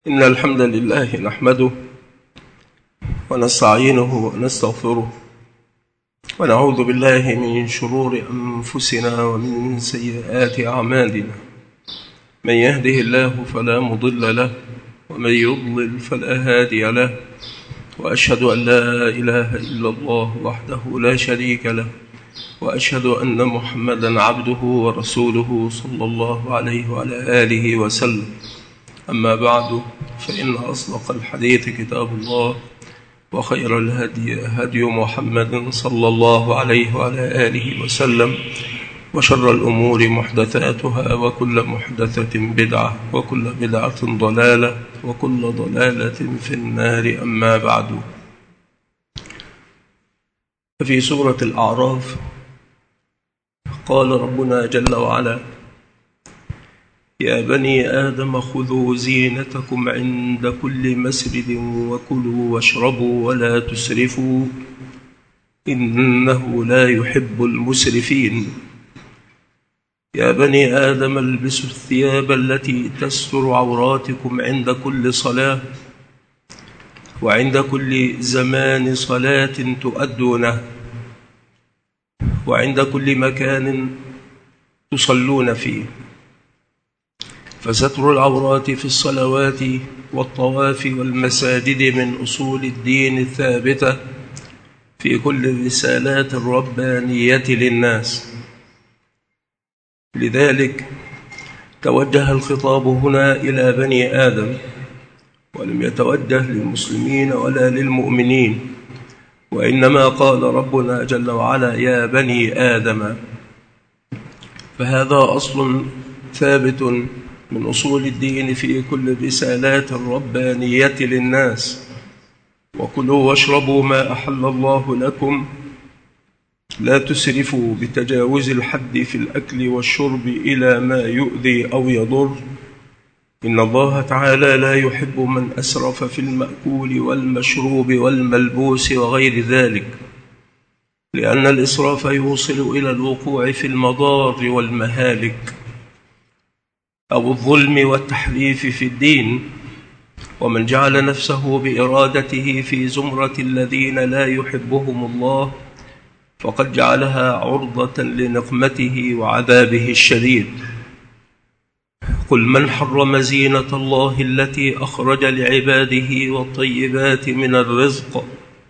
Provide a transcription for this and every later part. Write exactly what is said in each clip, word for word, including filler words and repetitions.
إن الحمد لله نحمده ونستعينه ونستغفره ونعوذ بالله من شرور أنفسنا ومن سيئات أعمالنا. من يهده الله فلا مضل له ومن يضلل فلا هادي له، وأشهد أن لا إله إلا الله وحده لا شريك له، وأشهد أن محمدا عبده ورسوله صلى الله عليه وعلى آله وسلم. أما بعد، فإن أصدق الحديث كتاب الله، وخير الهدي هدي محمد صلى الله عليه وعلى آله وسلم، وشر الأمور محدثاتها، وكل محدثة بدعة، وكل بدعة ضلالة، وكل ضلالة في النار. أما بعد، ففي سورة الأعراف قال ربنا جل وعلا: يا بني آدم خذوا زينتكم عند كل مسجد وكلوا واشربوا ولا تسرفوا إنه لا يحب المسرفين. يا بني آدم البسوا الثياب التي تستر عوراتكم عند كل صلاة وعند كل زمان صلاة تؤدونه وعند كل مكان تصلون فيه. فستر العورات في الصلوات والطواف والمساجد من أصول الدين الثابتة في كل الرسالات الربانية للناس. لذلك توجه الخطاب هنا إلى بني آدم، ولم يتوجه للمسلمين ولا للمؤمنين، وإنما قال ربنا جل وعلا: يا بني آدم. فهذا أصل ثابت من أصول الدين في كل الرسالات الربانية للناس. وكلوا واشربوا ما أحل الله لكم، لا تسرفوا بتجاوز الحد في الأكل والشرب إلى ما يؤذي أو يضر، إن الله تعالى لا يحب من أسرف في المأكول والمشروب والملبوس وغير ذلك، لأن الإسراف يوصل إلى الوقوع في المضار والمهالك أو الظلم والتحريف في الدين. ومن جعل نفسه بإرادته في زمرة الذين لا يحبهم الله فقد جعلها عرضة لنقمته وعذابه الشديد. قل من حرم زينة الله التي أخرج لعباده والطيبات من الرزق،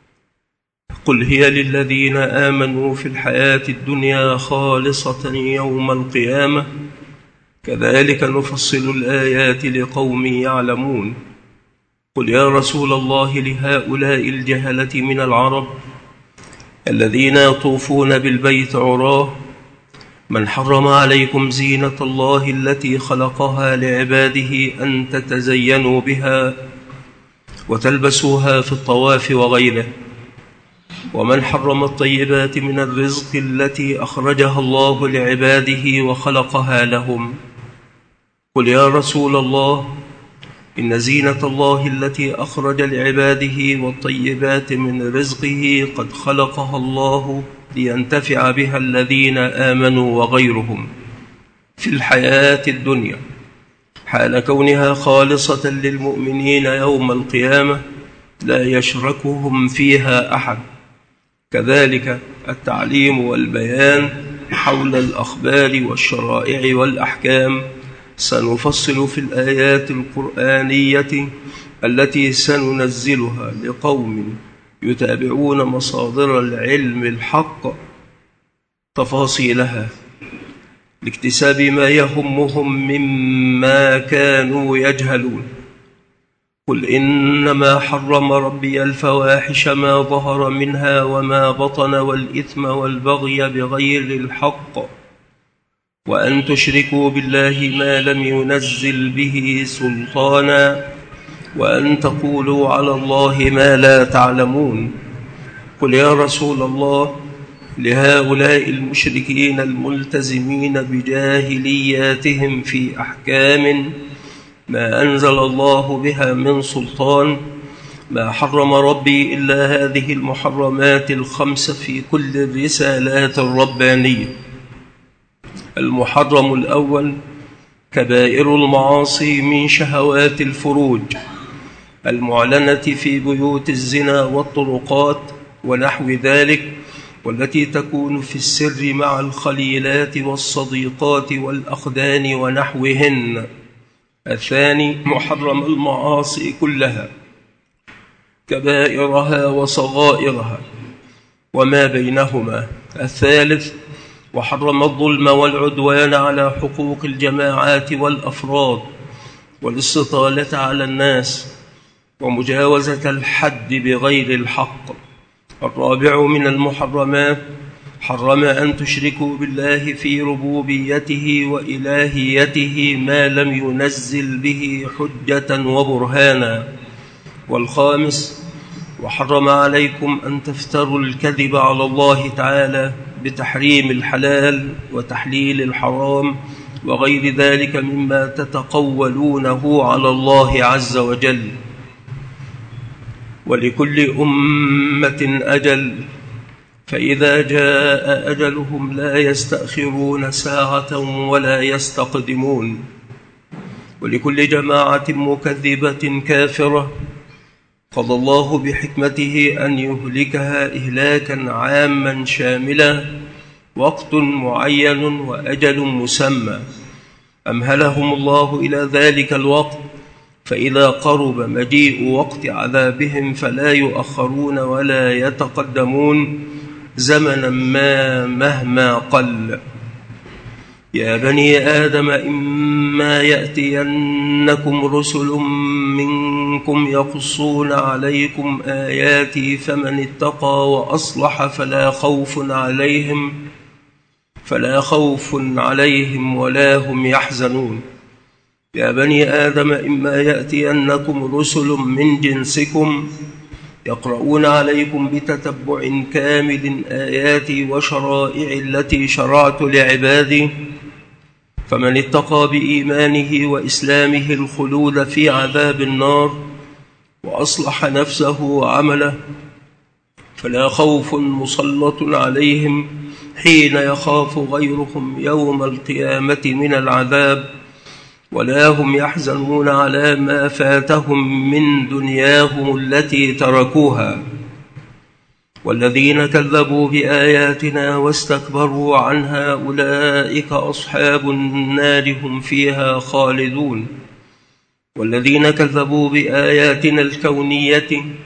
قل هي للذين آمنوا في الحياة الدنيا خالصة يوم القيامة، كذلك نفصل الآيات لقوم يعلمون. قل يا رسول الله لهؤلاء الجهلة من العرب الذين يطوفون بالبيت عراه: من حرم عليكم زينة الله التي خلقها لعباده أن تتزينوا بها وتلبسوها في الطواف وغيره؟ ومن حرم الطيبات من الرزق التي أخرجها الله لعباده وخلقها لهم؟ قل يا رسول الله إن زينة الله التي أخرج لعباده والطيبات من رزقه قد خلقها الله لينتفع بها الذين آمنوا وغيرهم في الحياة الدنيا، حال كونها خالصة للمؤمنين يوم القيامة لا يشركهم فيها أحد. كذلك التعليم والبيان حول الأخبار والشرائع والأحكام سنفصل في الآيات القرآنية التي سننزلها لقوم يتابعون مصادر العلم الحق تفاصيلها لاكتساب ما يهمهم مما كانوا يجهلون. قل إنما حرم ربي الفواحش ما ظهر منها وما بطن والإثم والبغي بغير الحق وأن تشركوا بالله ما لم ينزل به سلطانا وأن تقولوا على الله ما لا تعلمون. قل يا رسول الله لهؤلاء المشركين الملتزمين بجاهلياتهم في أحكام ما أنزل الله بها من سلطان: ما حرم ربي إلا هذه المحرمات الخمس في كل الرسالات الربانية. المحرم الأول كبائر المعاصي من شهوات الفروج المعلنة في بيوت الزنا والطرقات ونحو ذلك، والتي تكون في السر مع الخليلات والصديقات والأخدان ونحوهن. الثاني محرم المعاصي كلها كبائرها وصغائرها وما بينهما. الثالث وحرم الظلم والعدوان على حقوق الجماعات والأفراد والاستطالة على الناس ومجاوزة الحد بغير الحق. الرابع من المحرمات حرم أن تشركوا بالله في ربوبيته وإلهيته ما لم ينزل به حجة وبرهانا. والخامس وحرم عليكم أن تفتروا الكذب على الله تعالى بتحريم الحلال وتحليل الحرام وغير ذلك مما تتقولونه على الله عز وجل. ولكل أمة أجل، فإذا جاء أجلهم لا يستأخرون ساعة ولا يستقدمون. ولكل جماعة مكذبة كافرة قضى الله بحكمته أن يهلكها إهلاكا عاما شاملا وقت معين وأجل مسمى، أمهلهم الله إلى ذلك الوقت، فإذا قرب مجيء وقت عذابهم فلا يؤخرون ولا يتقدمون زمنا ما مهما قل. يا بني آدم إما يأتينكم رسل منكم يقصون عليكم آياتي فمن اتقى وأصلح فلا خوف عليهم فلا خوف عليهم ولا هم يحزنون. يا بني آدم إما يأتينكم رسل من جنسكم يقرؤون عليكم بتتبع كامل آياتي وشرائع التي شرعت لعبادي، فمن اتقى بإيمانه وإسلامه الخلود في عذاب النار وأصلح نفسه وعمله فلا خوف مسلط عليهم حين يخاف غيرهم يوم القيامة من العذاب، ولا هم يحزنون على ما فاتهم من دنياهم التي تركوها. والذين كذبوا بآياتنا واستكبروا عنها أولئك أصحاب النار هم فيها خالدون. والذين كذبوا بآياتنا الكونية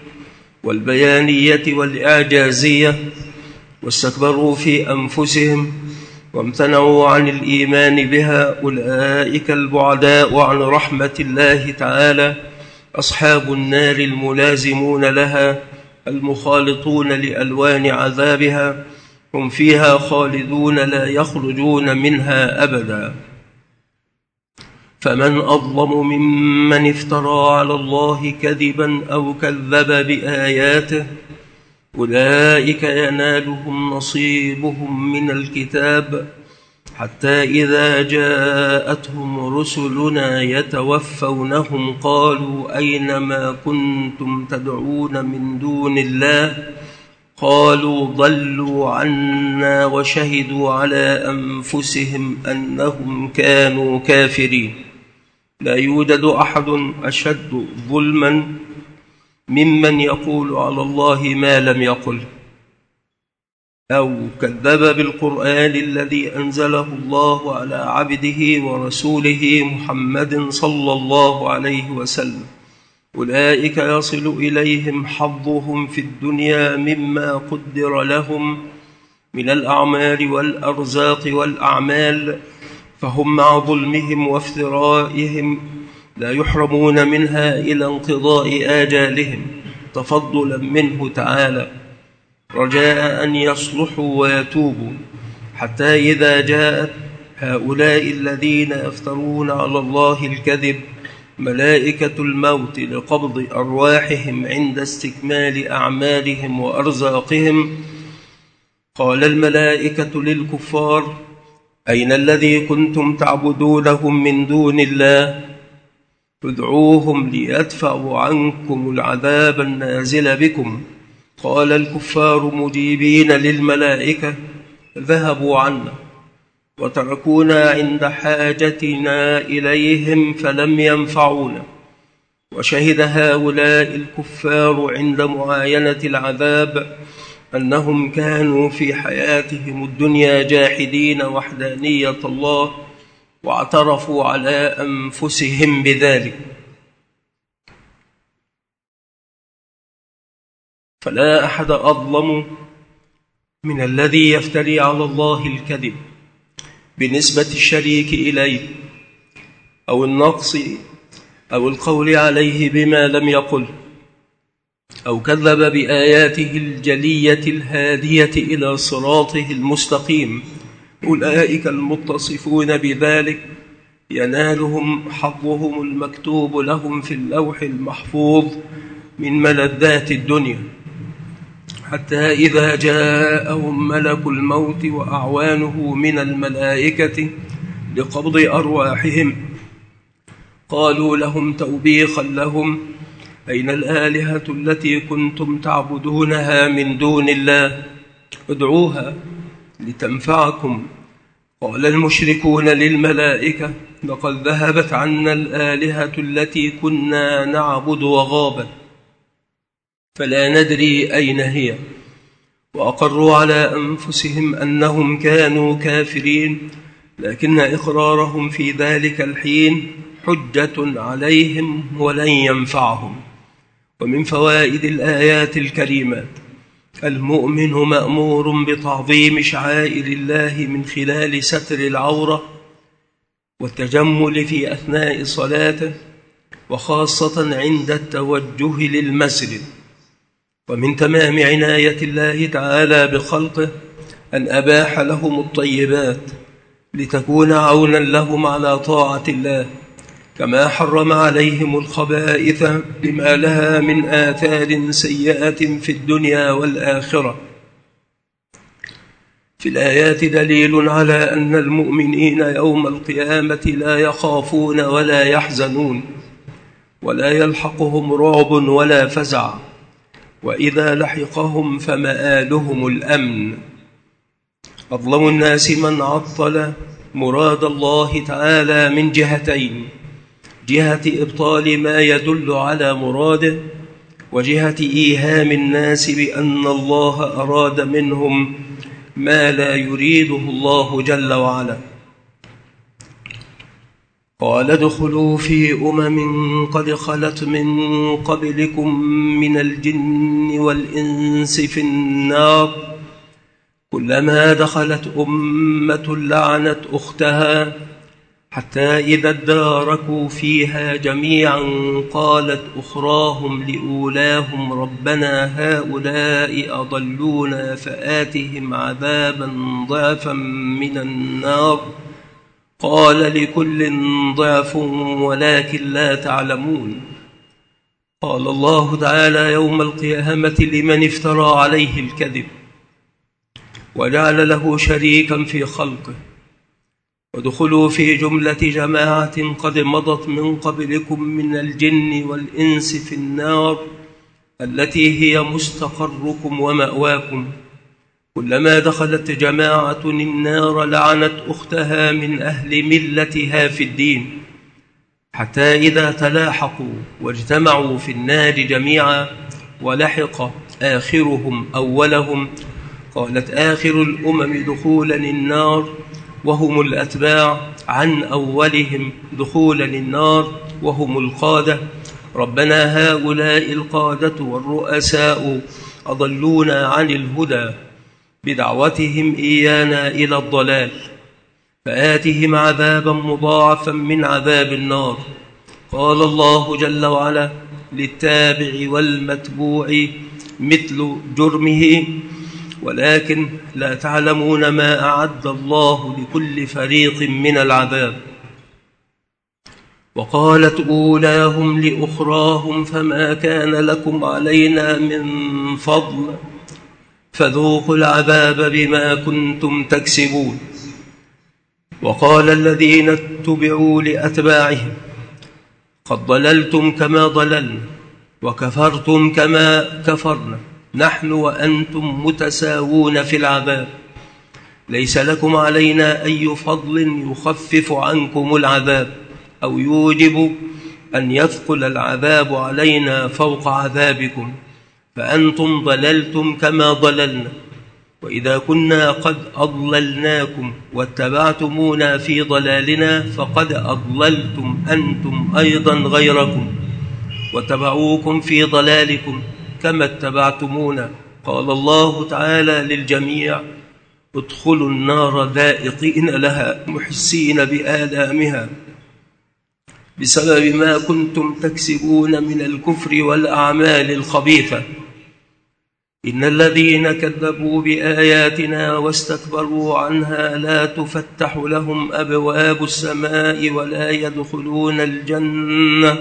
والبيانية والإعجازية واستكبروا في أنفسهم وامتنعوا عن الإيمان بها أولئك البعداء عن رحمة الله تعالى أصحاب النار الملازمون لها المخالطون لألوان عذابها هم فيها خالدون لا يخرجون منها أبدا. فمن أظلم ممن افترى على الله كذبا أو كذب بآياته أولئك ينالهم نصيبهم من الكتاب حتى إذا جاءتهم رسلنا يتوفونهم قالوا أين ما كنتم تدعون من دون الله قالوا ضلوا عنا وشهدوا على أنفسهم أنهم كانوا كافرين. لا يوجد أحد أشد ظلما ممن يقول على الله ما لم يقل أو كذب بالقرآن الذي أنزله الله على عبده ورسوله محمد صلى الله عليه وسلم. أولئك يصل إليهم حظهم في الدنيا مما قدر لهم من الأعمال والأرزاق والأعمال، فهم مع ظلمهم وافترائهم لا يحرمون منها إلى انقضاء آجالهم تفضلا منه تعالى، رجاء أن يصلحوا ويتوبوا، حتى إذا جاءت هؤلاء الذين يفترون على الله الكذب ملائكة الموت لقبض أرواحهم عند استكمال أعمالهم وأرزاقهم، قال الملائكة للكفار أين الذي كنتم تعبدونهم من دون الله ادعوهم ليدفعوا عنكم العذاب النازل بكم. قال الكفار مجيبين للملائكة ذهبوا عنا وتركونا عند حاجتنا إليهم فلم ينفعونا. وشهد هؤلاء الكفار عند معاينة العذاب أنهم كانوا في حياتهم الدنيا جاحدين وحدانية الله، واعترفوا على أنفسهم بذلك. فلا أحد أظلم من الذي يفتري على الله الكذب بنسبة الشريك إليه أو النقص أو القول عليه بما لم يقل، أو كذب بآياته الجلية الهادية إلى صراطه المستقيم. أولئك المتصفون بذلك ينالهم حظهم المكتوب لهم في اللوح المحفوظ من ملذات الدنيا، حتى إذا جاءهم ملك الموت وأعوانه من الملائكة لقبض أرواحهم قالوا لهم توبيخا لهم: أين الآلهة التي كنتم تعبدونها من دون الله؟ ادعوها لتنفعكم. قال المشركون للملائكة: لقد ذهبت عنا الآلهة التي كنا نعبد وغابت، فلا ندري أين هي. وأقروا على أنفسهم أنهم كانوا كافرين، لكن إقرارهم في ذلك الحين حجة عليهم ولن ينفعهم. ومن فوائد الآيات الكريمات: المؤمن مأمور بتعظيم شعائر الله من خلال ستر العورة والتجمل في أثناء صلاته، وخاصة عند التوجه للمسجد. ومن تمام عناية الله تعالى بخلقه أن أباح لهم الطيبات لتكون عونا لهم على طاعة الله، كما حرم عليهم الخبائث بما لها من آثار سيئة في الدنيا والآخرة. في الآيات دليل على أن المؤمنين يوم القيامة لا يخافون ولا يحزنون، ولا يلحقهم رعب ولا فزع، وإذا لحقهم فمآلهم الأمن. أظلم الناس من عطل مراد الله تعالى من جهتين: جهة إبطال ما يدل على مراده، وجهة إيهام الناس بأن الله أراد منهم ما لا يريده الله جل وعلا. قال: ادخلوا في أمم قد خلت من قبلكم من الجن والإنس في النار، كلما دخلت أمة لعنت أختها، حتى إذا اداركوا فيها جميعا قالت أخراهم لأولاهم ربنا هؤلاء أضلونا فآتهم عذابا ضعفا من النار، قال لكل ضعف ولكن لا تعلمون. قال الله تعالى يوم القيامة لمن افترى عليه الكذب وجعل له شريكا في خلقه: ودخلوا في جملة جماعة قد مضت من قبلكم من الجن والإنس في النار التي هي مستقركم ومأواكم، كلما دخلت جماعة النار لعنت أختها من أهل ملتها في الدين، حتى إذا تلاحقوا واجتمعوا في النار جميعا ولحق آخرهم أولهم، قالت آخر الأمم دخولا النار وهم الأتباع عن أولهم دخولا النار وهم القادة: ربنا هؤلاء القادة والرؤساء أضلونا عن الهدى بدعوتهم إيانا إلى الضلال، فآتهم عذابا مضاعفا من عذاب النار. قال الله جل وعلا للتابع والمتبوع مثل جرمه، ولكن لا تعلمون ما أعد الله لكل فريق من العذاب. وقالت أولاهم لأخراهم فما كان لكم علينا من فضل فذوقوا العذاب بما كنتم تكسبون. وقال الذين اتبعوا لأتباعهم قد ضللتم كما ضللنا وكفرتم كما كفرنا، نحن وأنتم متساوون في العذاب، ليس لكم علينا أي فضل يخفف عنكم العذاب أو يوجب أن يثقل العذاب علينا فوق عذابكم، فأنتم ضللتم كما ضللنا، وإذا كنا قد أضللناكم واتبعتمونا في ضلالنا فقد أضللتم أنتم أيضا غيركم واتبعوكم في ضلالكم كما اتبعتمونا. قال الله تعالى للجميع: ادخلوا النار ذائقين لها محسين بآلامها بسبب ما كنتم تكسبون من الكفر والأعمال الخبيثة. إن الذين كذبوا بآياتنا واستكبروا عنها لا تفتح لهم أبواب السماء ولا يدخلون الجنة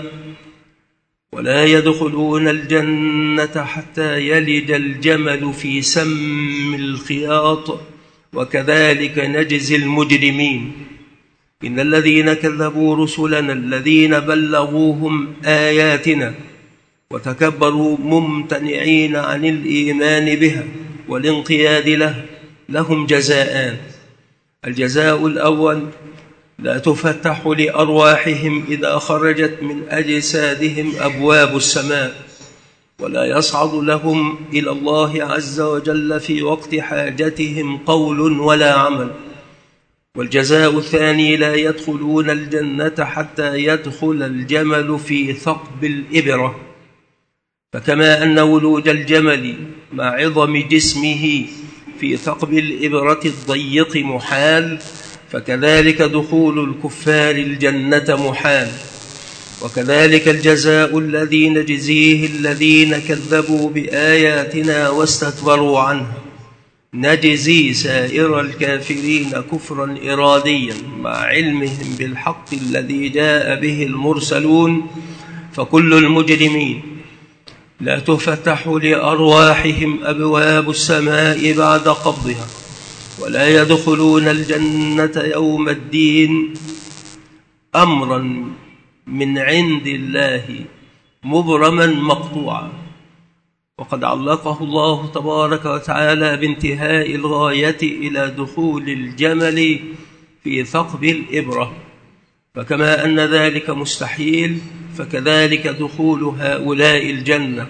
ولا يدخلون الجنة حتى يلج الجمل في سم الخياط، وكذلك نجزي المجرمين. إن الذين كذبوا رسلنا الذين بلغوهم آياتنا وتكبروا ممتنعين عن الإيمان بها والانقياد له لهم جزاءان: الجزاء الأول: لا تفتح لأرواحهم إذا خرجت من أجسادهم أبواب السماء، ولا يصعد لهم إلى الله عز وجل في وقت حاجتهم قول ولا عمل. والجزاء الثاني: لا يدخلون الجنة حتى يدخل الجمل في ثقب الإبرة. فكما أن ولوج الجمل مع عظم جسمه في ثقب الإبرة الضيق محال، فكذلك دخول الكفار الجنة محال. وكذلك الجزاء الذي نجزيه الذين كذبوا بآياتنا واستكبروا عنها، نجزي سائر الكافرين كفرا إراديا مع علمهم بالحق الذي جاء به المرسلون. فكل المجرمين لا تفتح لأرواحهم أبواب السماء بعد قبضها، ولا يدخلون الجنة يوم الدين، أمرا من عند الله مبرما مقطوعا. وقد علقه الله تبارك وتعالى بانتهاء الغاية إلى دخول الجمل في ثقب الإبرة. فكما أن ذلك مستحيل فكذلك دخول هؤلاء الجنة.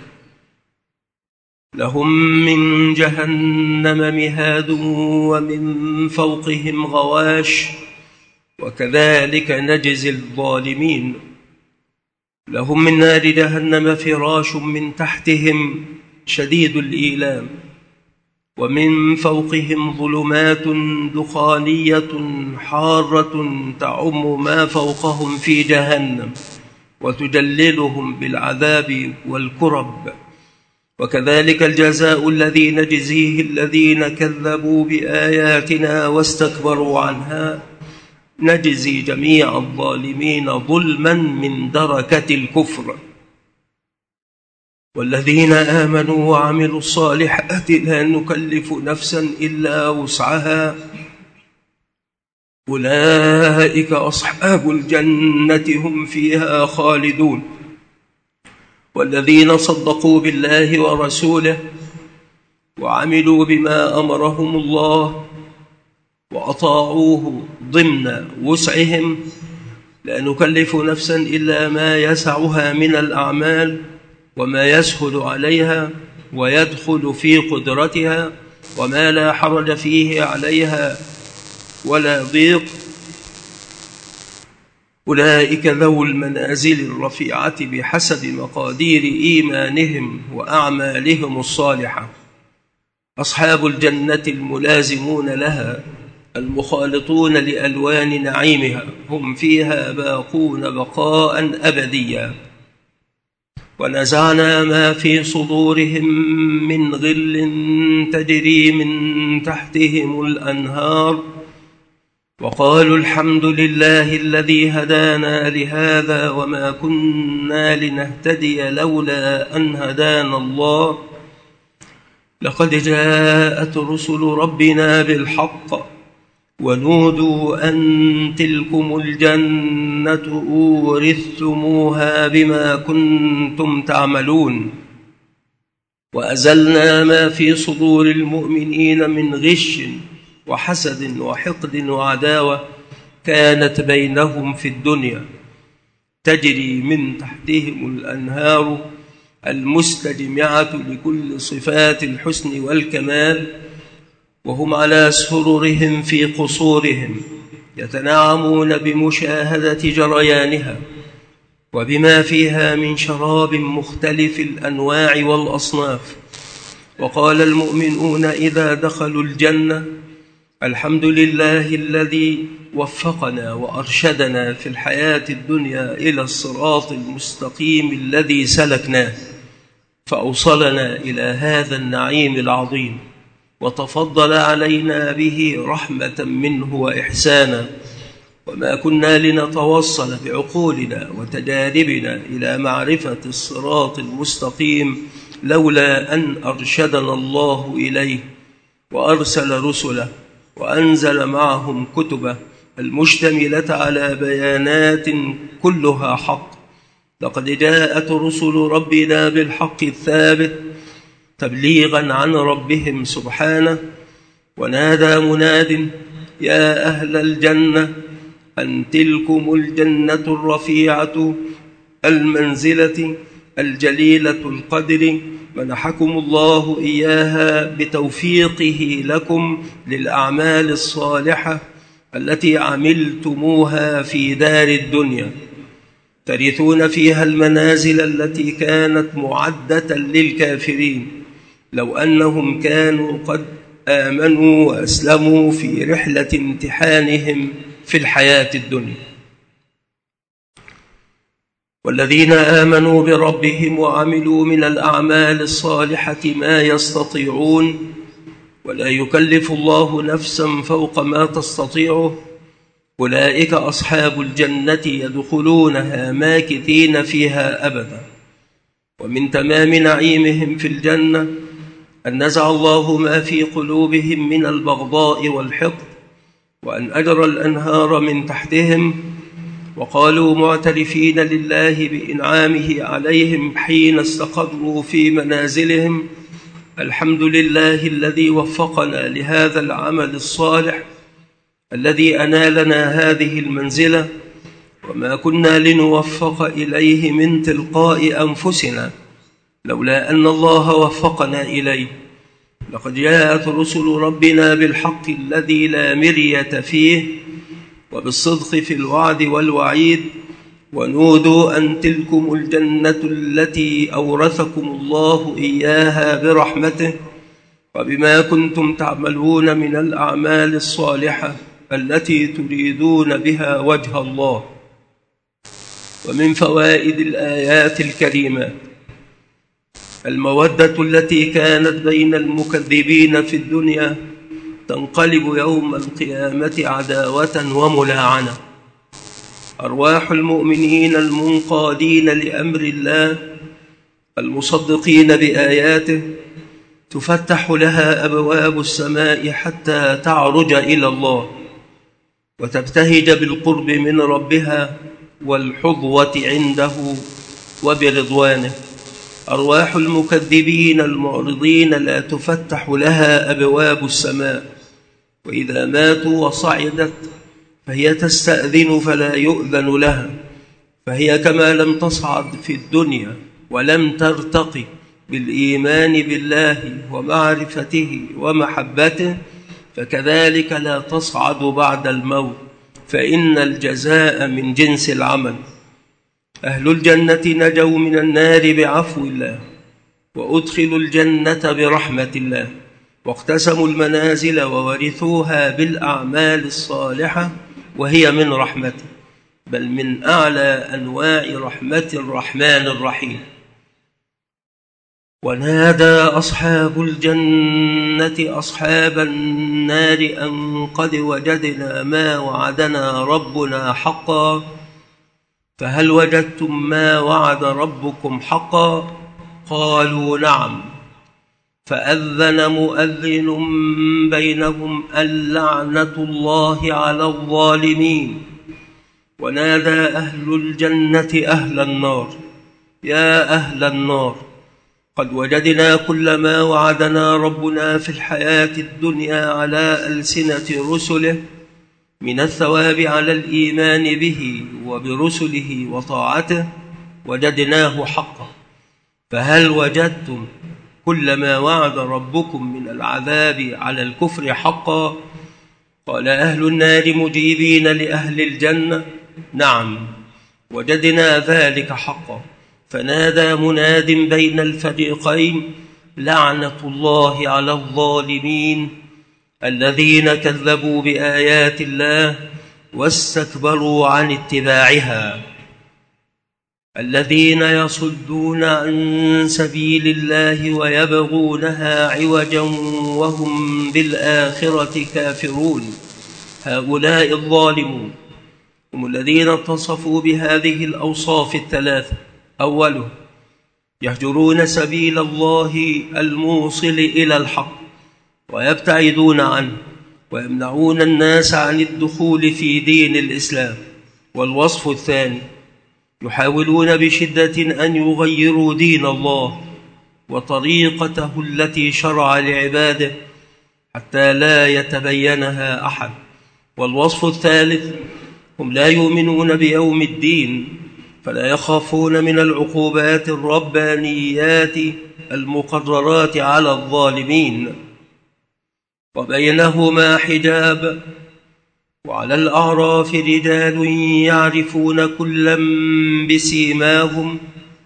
لهم من جهنم مهاد ومن فوقهم غواش، وكذلك نجزي الظالمين. لهم من نار جهنم فراش من تحتهم شديد الإيلام، ومن فوقهم ظلمات دخانية حارة تعم ما فوقهم في جهنم وتجللهم بالعذاب والكرب. وكذلك الجزاء الذي نجزيه الذين كذبوا بآياتنا واستكبروا عنها، نجزي جميع الظالمين ظلما من دركة الكفر. والذين آمنوا وعملوا الصالحات لا نكلف نفسا إلا وسعها، أولئك أصحاب الجنة هم فيها خالدون. والذين صدقوا بالله ورسوله وعملوا بما أمرهم الله وأطاعوه ضمن وسعهم، لا نكلف نفسا إلا ما يسعها من الأعمال وما يسهل عليها ويدخل في قدرتها وما لا حرج فيه عليها ولا ضيق. أولئك ذو المنازل الرفيعة بحسب مقادير إيمانهم وأعمالهم الصالحة، أصحاب الجنة الملازمون لها المخالطون لألوان نعيمها، هم فيها باقون بقاء أبديا. ونزعنا ما في صدورهم من غل تجري من تحتهم الأنهار، وقالوا الحمد لله الذي هدانا لهذا وما كنا لنهتدي لولا أن هدانا الله، لقد جاءت رسل ربنا بالحق ونودوا أن تلكم الجنة أورثتموها بما كنتم تعملون. وأزلنا ما في صدور المؤمنين من غش وحسد وحقد وعداوة كانت بينهم في الدنيا، تجري من تحتهم الأنهار المستجمعة لكل صفات الحسن والكمال، وهم على سررهم في قصورهم يتنعمون بمشاهدة جريانها وبما فيها من شراب مختلف الأنواع والأصناف. وقال المؤمنون إذا دخلوا الجنة: الحمد لله الذي وفقنا وأرشدنا في الحياة الدنيا إلى الصراط المستقيم الذي سلكناه، فأوصلنا إلى هذا النعيم العظيم، وتفضل علينا به رحمة منه وإحسانا، وما كنا لنتوصل بعقولنا وتجاربنا إلى معرفة الصراط المستقيم لولا أن أرشدنا الله إليه وأرسل رسله وأنزل معهم كتبه المشتملة على بيانات كلها حق. لقد جاءت رسل ربنا بالحق الثابت تبليغا عن ربهم سبحانه. ونادى مناد: يا أهل الجنة أن تلكم الجنة الرفيعة المنزلة الجليلة القدر، منحكم الله إياها بتوفيقه لكم للأعمال الصالحة التي عملتموها في دار الدنيا، ترثون فيها المنازل التي كانت معدة للكافرين لو أنهم كانوا قد آمنوا وأسلموا في رحلة امتحانهم في الحياة الدنيا. والذين آمنوا بربهم وعملوا من الأعمال الصالحة ما يستطيعون، ولا يكلف الله نفسا فوق ما تستطيعه، أولئك أصحاب الجنة يدخلونها ماكثين فيها أبدا. ومن تمام نعيمهم في الجنة أن نزع الله ما في قلوبهم من البغضاء والحقد، وأن أجرى الأنهار من تحتهم، وقالوا معترفين لله بإنعامه عليهم حين استقروا في منازلهم: الحمد لله الذي وفقنا لهذا العمل الصالح الذي أنالنا هذه المنزلة، وما كنا لنوفق إليه من تلقاء أنفسنا لولا أن الله وفقنا إليه. لقد جاءت رسل ربنا بالحق الذي لا مرية فيه، وبالصدق في الوعد والوعيد، ونودوا أن تلكم الجنة التي أورثكم الله إياها برحمته وبما كنتم تعملون من الأعمال الصالحة التي تريدون بها وجه الله. ومن فوائد الآيات الكريمة المودة التي كانت بين المكذبين في الدنيا تنقلب يوم القيامة عداوة وملاعنة. أرواح المؤمنين المنقادين لأمر الله المصدقين بآياته تفتح لها أبواب السماء حتى تعرج إلى الله وتبتهج بالقرب من ربها والحظوة عنده وبرضوانه. أرواح المكذبين المعرضين لا تفتح لها أبواب السماء، وإذا ماتوا وصعدت فهي تستأذن فلا يؤذن لها، فهي كما لم تصعد في الدنيا ولم ترتقي بالإيمان بالله ومعرفته ومحبته، فكذلك لا تصعد بعد الموت، فإن الجزاء من جنس العمل. أهل الجنة نجوا من النار بعفو الله، وأدخلوا الجنة برحمة الله، واقتسموا المنازل وورثوها بالأعمال الصالحة، وهي من رحمته، بل من أعلى أنواع رحمة الرحمن الرحيم. ونادى أصحاب الجنة أصحاب النار أن قد وجدنا ما وعدنا ربنا حقا، فهل وجدتم ما وعد ربكم حقا؟ قالوا نعم. فأذن مؤذن بينهم اللعنة الله على الظالمين. ونادى أهل الجنة أهل النار: يا أهل النار قد وجدنا كل ما وعدنا ربنا في الحياة الدنيا على ألسنة رسله من الثواب على الإيمان به وبرسله وطاعته، وجدناه حقا. فهل وجدتم كل ما وعد ربكم من العذاب على الكفر حقا؟ قال أهل النار مجيبين لأهل الجنة: نعم، وجدنا ذلك حقا. فنادى مناد بين الفريقين: لعنة الله على الظالمين الذين كذبوا بآيات الله واستكبروا عن اتباعها، الذين يصدون عن سبيل الله ويبغونها عوجا وهم بالآخرة كافرون. هؤلاء الظالمون هم الذين اتصفوا بهذه الأوصاف الثلاثة: أوله، يهجرون سبيل الله الموصل إلى الحق ويبتعدون عنه ويمنعون الناس عن الدخول في دين الإسلام. والوصف الثاني، يحاولون بشدة أن يغيروا دين الله وطريقته التي شرع لعباده حتى لا يتبينها أحد. والوصف الثالث، هم لا يؤمنون بيوم الدين، فلا يخافون من العقوبات الربانيات المقررات على الظالمين، وبينهما حجاب. وعلى الأعراف رجال يعرفون كلا بسيماهم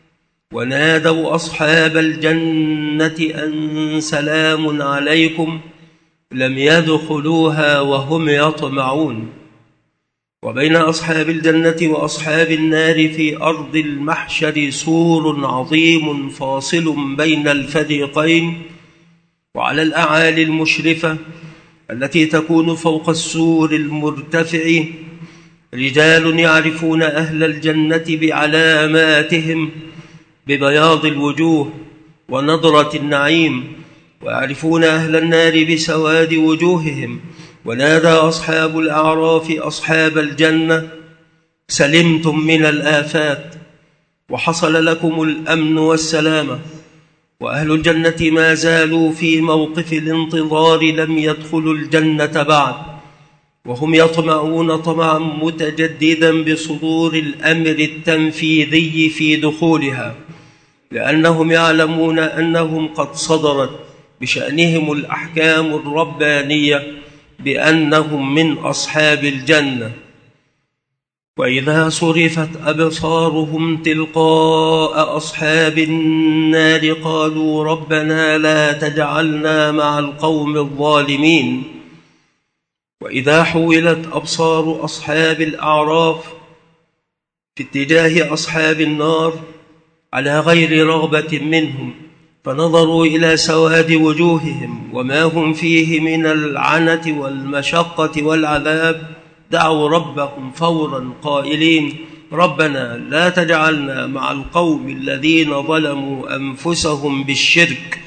ونادوا أصحاب الجنة أن سلام عليكم لم يدخلوها وهم يطمعون. وبين أصحاب الجنة وأصحاب النار في أرض المحشر سور عظيم فاصل بين الفريقين. وعلى الأعالي المشرفة التي تكون فوق السور المرتفع رجال يعرفون أهل الجنة بعلاماتهم ببياض الوجوه ونضرة النعيم، ويعرفون أهل النار بسواد وجوههم. ونادى أصحاب الأعراف أصحاب الجنة: سلمتم من الآفات وحصل لكم الأمن والسلامة. وأهل الجنة ما زالوا في موقف الانتظار، لم يدخلوا الجنة بعد، وهم يطمعون طمعا متجددا بصدور الأمر التنفيذي في دخولها، لأنهم يعلمون أنهم قد صدرت بشأنهم الأحكام الربانية بأنهم من أصحاب الجنة. وإذا صرفت أبصارهم تلقاء أصحاب النار قالوا ربنا لا تجعلنا مع القوم الظالمين. وإذا حولت أبصار أصحاب الأعراف في اتجاه أصحاب النار على غير رغبة منهم فنظروا إلى سواد وجوههم وما هم فيه من العنة والمشقة والعذاب، دعوا ربهم فورا قائلين ربنا لا تجعلنا مع القوم الذين ظلموا أنفسهم بالشرك.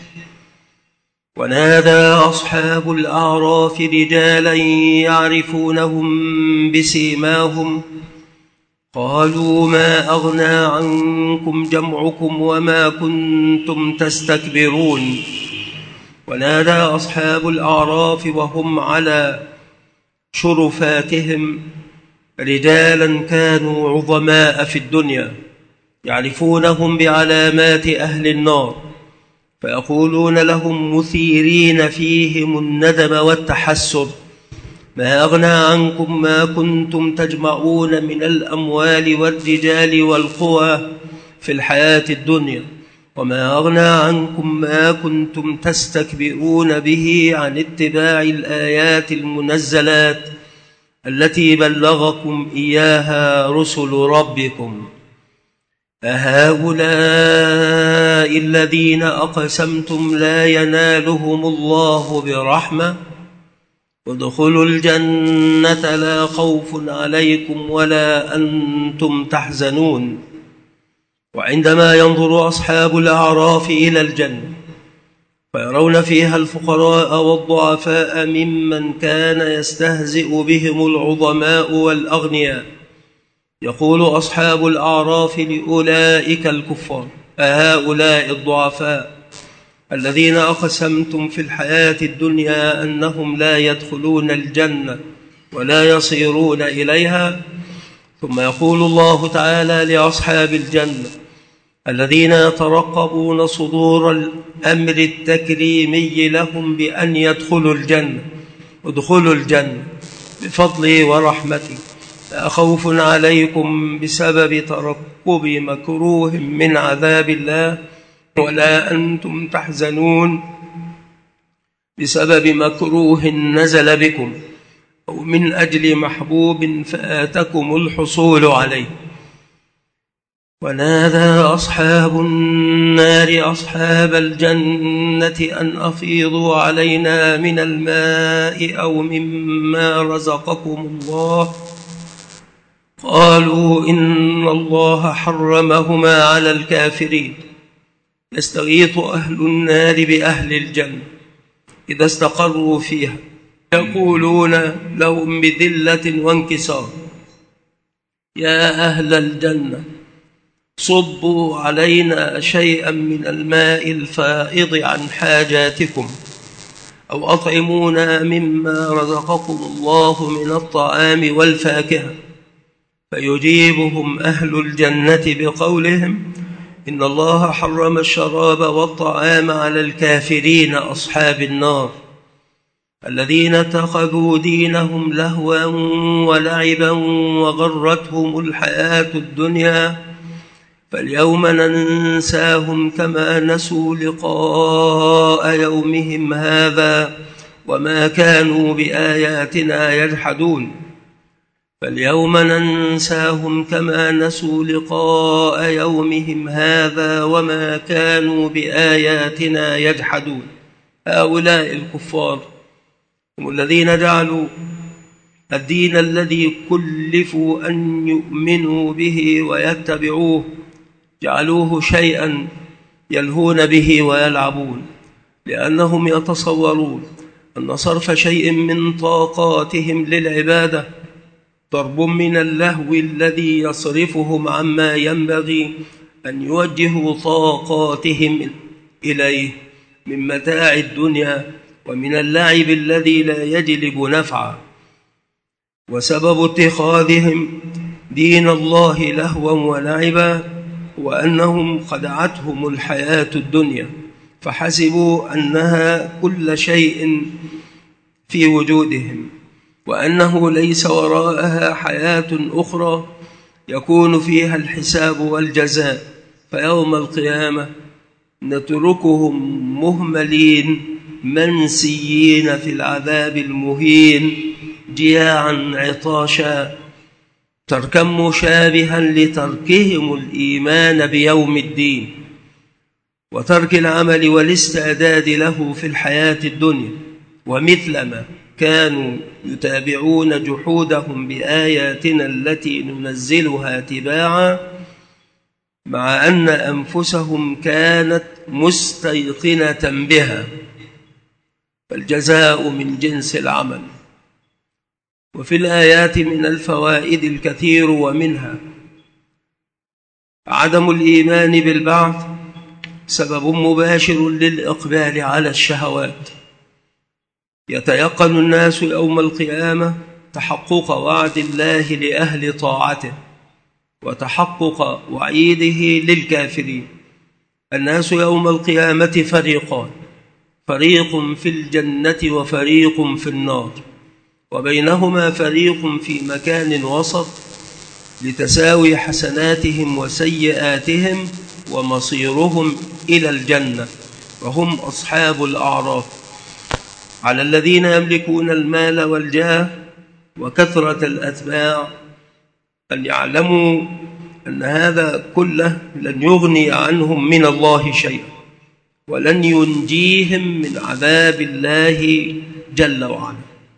ونادى أصحاب الأعراف رجالا يعرفونهم بسيماهم قالوا ما أغنى عنكم جمعكم وما كنتم تستكبرون. ونادى أصحاب الأعراف وهم على شرفاتهم رجالا كانوا عظماء في الدنيا يعرفونهم بعلامات أهل النار، فيقولون لهم مثيرين فيهم الندم والتحسر ما أغنى عنكم ما كنتم تجمعون من الأموال والرجال والقوى في الحياة الدنيا، وما أغنى عنكم ما كنتم تستكبرون به عن اتباع الآيات المنزلات التي بلغكم إياها رسل ربكم. أهؤلاء الذين أقسمتم لا ينالهم الله برحمة ادخلوا الجنة لا خوف عليكم ولا أنتم تحزنون. وعندما ينظر أصحاب الأعراف إلى الجنة فيرون فيها الفقراء والضعفاء ممن كان يستهزئ بهم العظماء والأغنياء، يقول أصحاب الأعراف لأولئك الكفار أهؤلاء الضعفاء الذين أقسمتم في الحياة الدنيا أنهم لا يدخلون الجنة ولا يصيرون إليها؟ ثم يقول الله تعالى لأصحاب الجنة الذين يترقبون صدور الأمر التكريمي لهم بأن يدخلوا الجنة: ادخلوا الجنة بفضلي ورحمتي، لا خوف عليكم بسبب ترقب مكروه من عذاب الله ولا أنتم تحزنون بسبب مكروه نزل بكم أو من أجل محبوب فآتكم الحصول عليه. ونادى أصحاب النار أصحاب الجنة أن أفيضوا علينا من الماء أو مما رزقكم الله، قالوا إن الله حرمهما على الكافرين. يستغيث أهل النار بأهل الجنة إذا استقروا فيها، يقولون لهم بذلة وانكسار: يا أهل الجنة صبوا علينا شيئا من الماء الفائض عن حاجاتكم، أو أطعمونا مما رزقكم الله من الطعام والفاكهة. فيجيبهم أهل الجنة بقولهم: إن الله حرم الشراب والطعام على الكافرين أصحاب النار الذين اتخذوا دينهم لهوا ولعبا وغرتهم الحياة الدنيا، فاليوم ننساهم كما نسوا لقاء يومهم هذا وما كانوا بآياتنا يجحدون. فاليوم ننساهم كما نسوا لقاء يومهم هذا وما كانوا بآياتنا يجحدون. هؤلاء الكفار هم الذين جعلوا الدين الذي كلفوا أن يؤمنوا به ويتبعوه جعلوه شيئا يلهون به ويلعبون، لأنهم يتصورون أن صرف شيء من طاقاتهم للعبادة ضرب من اللهو الذي يصرفهم عما ينبغي أن يوجهوا طاقاتهم إليه من متاع الدنيا ومن اللعب الذي لا يجلب نفعا. وسبب اتخاذهم دين الله لهوا ولعبا وأنهم خدعتهم الحياة الدنيا، فحسبوا أنها كل شيء في وجودهم، وأنه ليس وراءها حياة أخرى يكون فيها الحساب والجزاء. فيوم القيامة نتركهم مهملين منسيين في العذاب المهين جياعا عطاشا، تركا مشابها لتركهم الإيمان بيوم الدين وترك العمل والاستعداد له في الحياة الدنيا. ومثلما كانوا يتابعون جحودهم بآياتنا التي ننزلها تباعا مع أن أنفسهم كانت مستيقنة بها، فالجزاء من جنس العمل. وفي الآيات من الفوائد الكثير، ومنها عدم الإيمان بالبعث سبب مباشر للإقبال على الشهوات. يتيقن الناس يوم القيامة تحقق وعد الله لأهل طاعته وتحقق وعيده للكافرين. الناس يوم القيامة فريقان: فريق في الجنة وفريق في النار، وبينهما فريق في مكان وسط لتساوي حسناتهم وسيئاتهم ومصيرهم إلى الجنة، وهم أصحاب الأعراف. على الذين يملكون المال والجاه وكثرة الأتباع أن يعلموا أن هذا كله لن يغني عنهم من الله شيئا ولن ينجيهم من عذاب الله جل وعلا.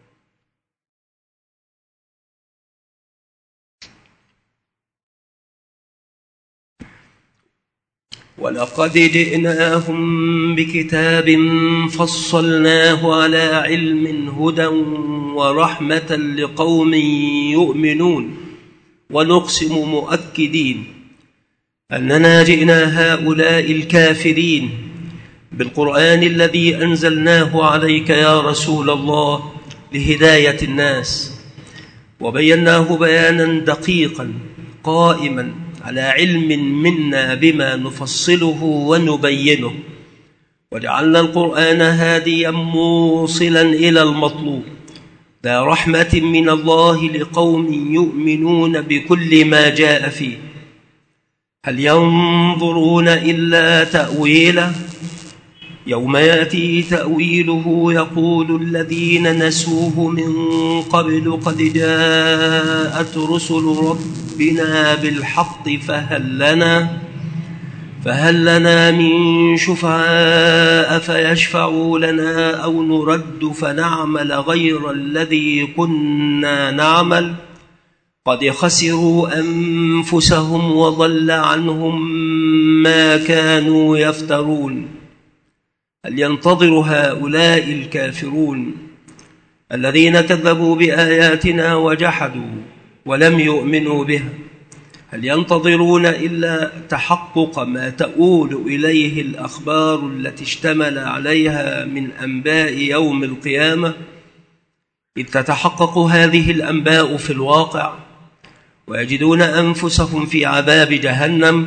ولقد جئناهم بكتاب فصلناه على علم هدى ورحمة لقوم يؤمنون. ونقسم مؤكدين أننا جئنا هؤلاء الكافرين بالقرآن الذي أنزلناه عليك يا رسول الله لهداية الناس، وبيناه بيانا دقيقا قائما على علم منا بما نفصله ونبينه، وجعلنا القرآن هاديا موصلا إلى المطلوب، ذا رحمة من الله لقوم يؤمنون بكل ما جاء فيه. هل ينظرون إلا تأويله؟ يوم يأتي تأويله يقول الذين نسوه من قبل قد جاءت رسل ربنا بالحق فهل لنا فهل لنا من شفعاء فيشفعوا لنا أو نرد فنعمل غير الذي كنا نعمل قد خسروا أنفسهم وضل عنهم ما كانوا يفترون. هل ينتظر هؤلاء الكافرون الذين كذبوا بآياتنا وجحدوا ولم يؤمنوا بها، هل ينتظرون إلا تحقق ما تؤول إليه الأخبار التي اشتمل عليها من أنباء يوم القيامة؟ إذ تتحقق هذه الأنباء في الواقع ويجدون أنفسهم في عذاب جهنم،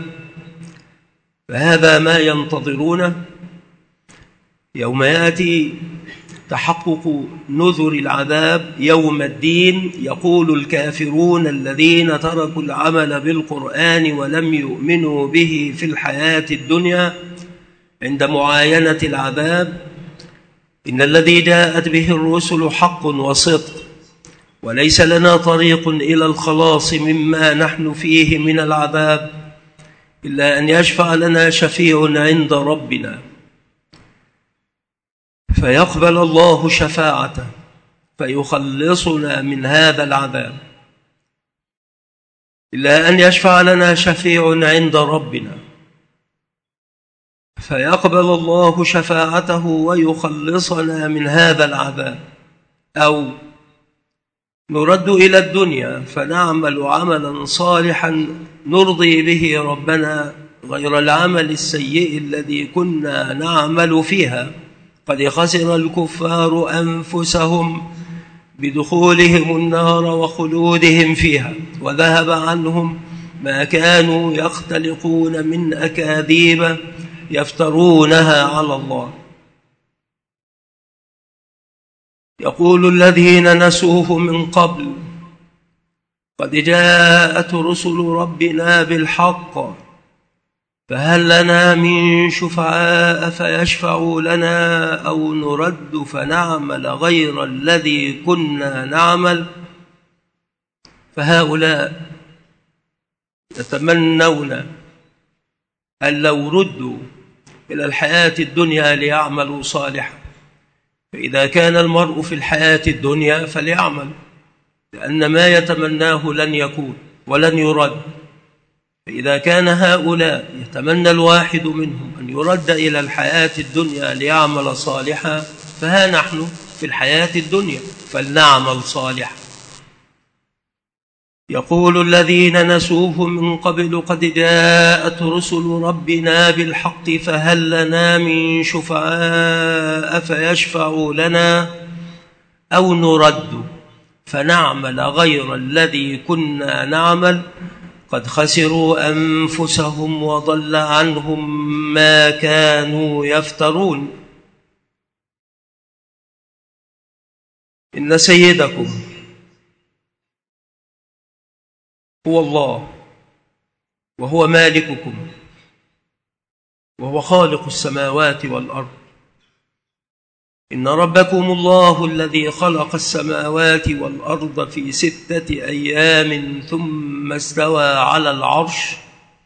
فهذا ما ينتظرونه. يوم يأتي تحقق نذر العذاب يوم الدين يقول الكافرون الذين تركوا العمل بالقرآن ولم يؤمنوا به في الحياة الدنيا عند معاينة العذاب: إن الذي جاءت به الرسل حق وصدق، وليس لنا طريق إلى الخلاص مما نحن فيه من العذاب إلا أن يشفع لنا شفيع عند ربنا، فيقبل الله شفاعته فيخلصنا من هذا العذاب، إلا أن يشفع لنا شفيع عند ربنا فيقبل الله شفاعته ويخلصنا من هذا العذاب، أو نرد إلى الدنيا فنعمل عملا صالحا نرضي به ربنا غير العمل السيء الذي كنا نعمل فيها. قد خسر الكفار أنفسهم بدخولهم النار وخلودهم فيها، وذهب عنهم ما كانوا يختلقون من أكاذيب يفترونها على الله. يقول الذين نسوه من قبل قد جاءت رسل ربنا بالحق فهل لنا من شفعاء فيشفعوا لنا أو نرد فنعمل غير الذي كنا نعمل. فهؤلاء يتمنون أن لو ردوا إلى الحياة الدنيا ليعملوا صالحا، فإذا كان المرء في الحياة الدنيا فليعمل، لأن ما يتمناه لن يكون ولن يرد. فإذا كان هؤلاء يتمنى الواحد منهم أن يرد إلى الحياة الدنيا ليعمل صالحا، فها نحن في الحياة الدنيا فلنعمل صالحا. يقول الذين نسوه من قبل قد جاءت رسل ربنا بالحق فهل لنا من شفعاء فيشفعوا لنا أو نرد فنعمل غير الذي كنا نعمل قد خسروا أنفسهم وضل عنهم ما كانوا يفترون. إن سيدكم هو الله، وهو مالككم، وهو خالق السماوات والأرض. إن ربكم الله الذي خلق السماوات والأرض في ستة أيام ثم استوى على العرش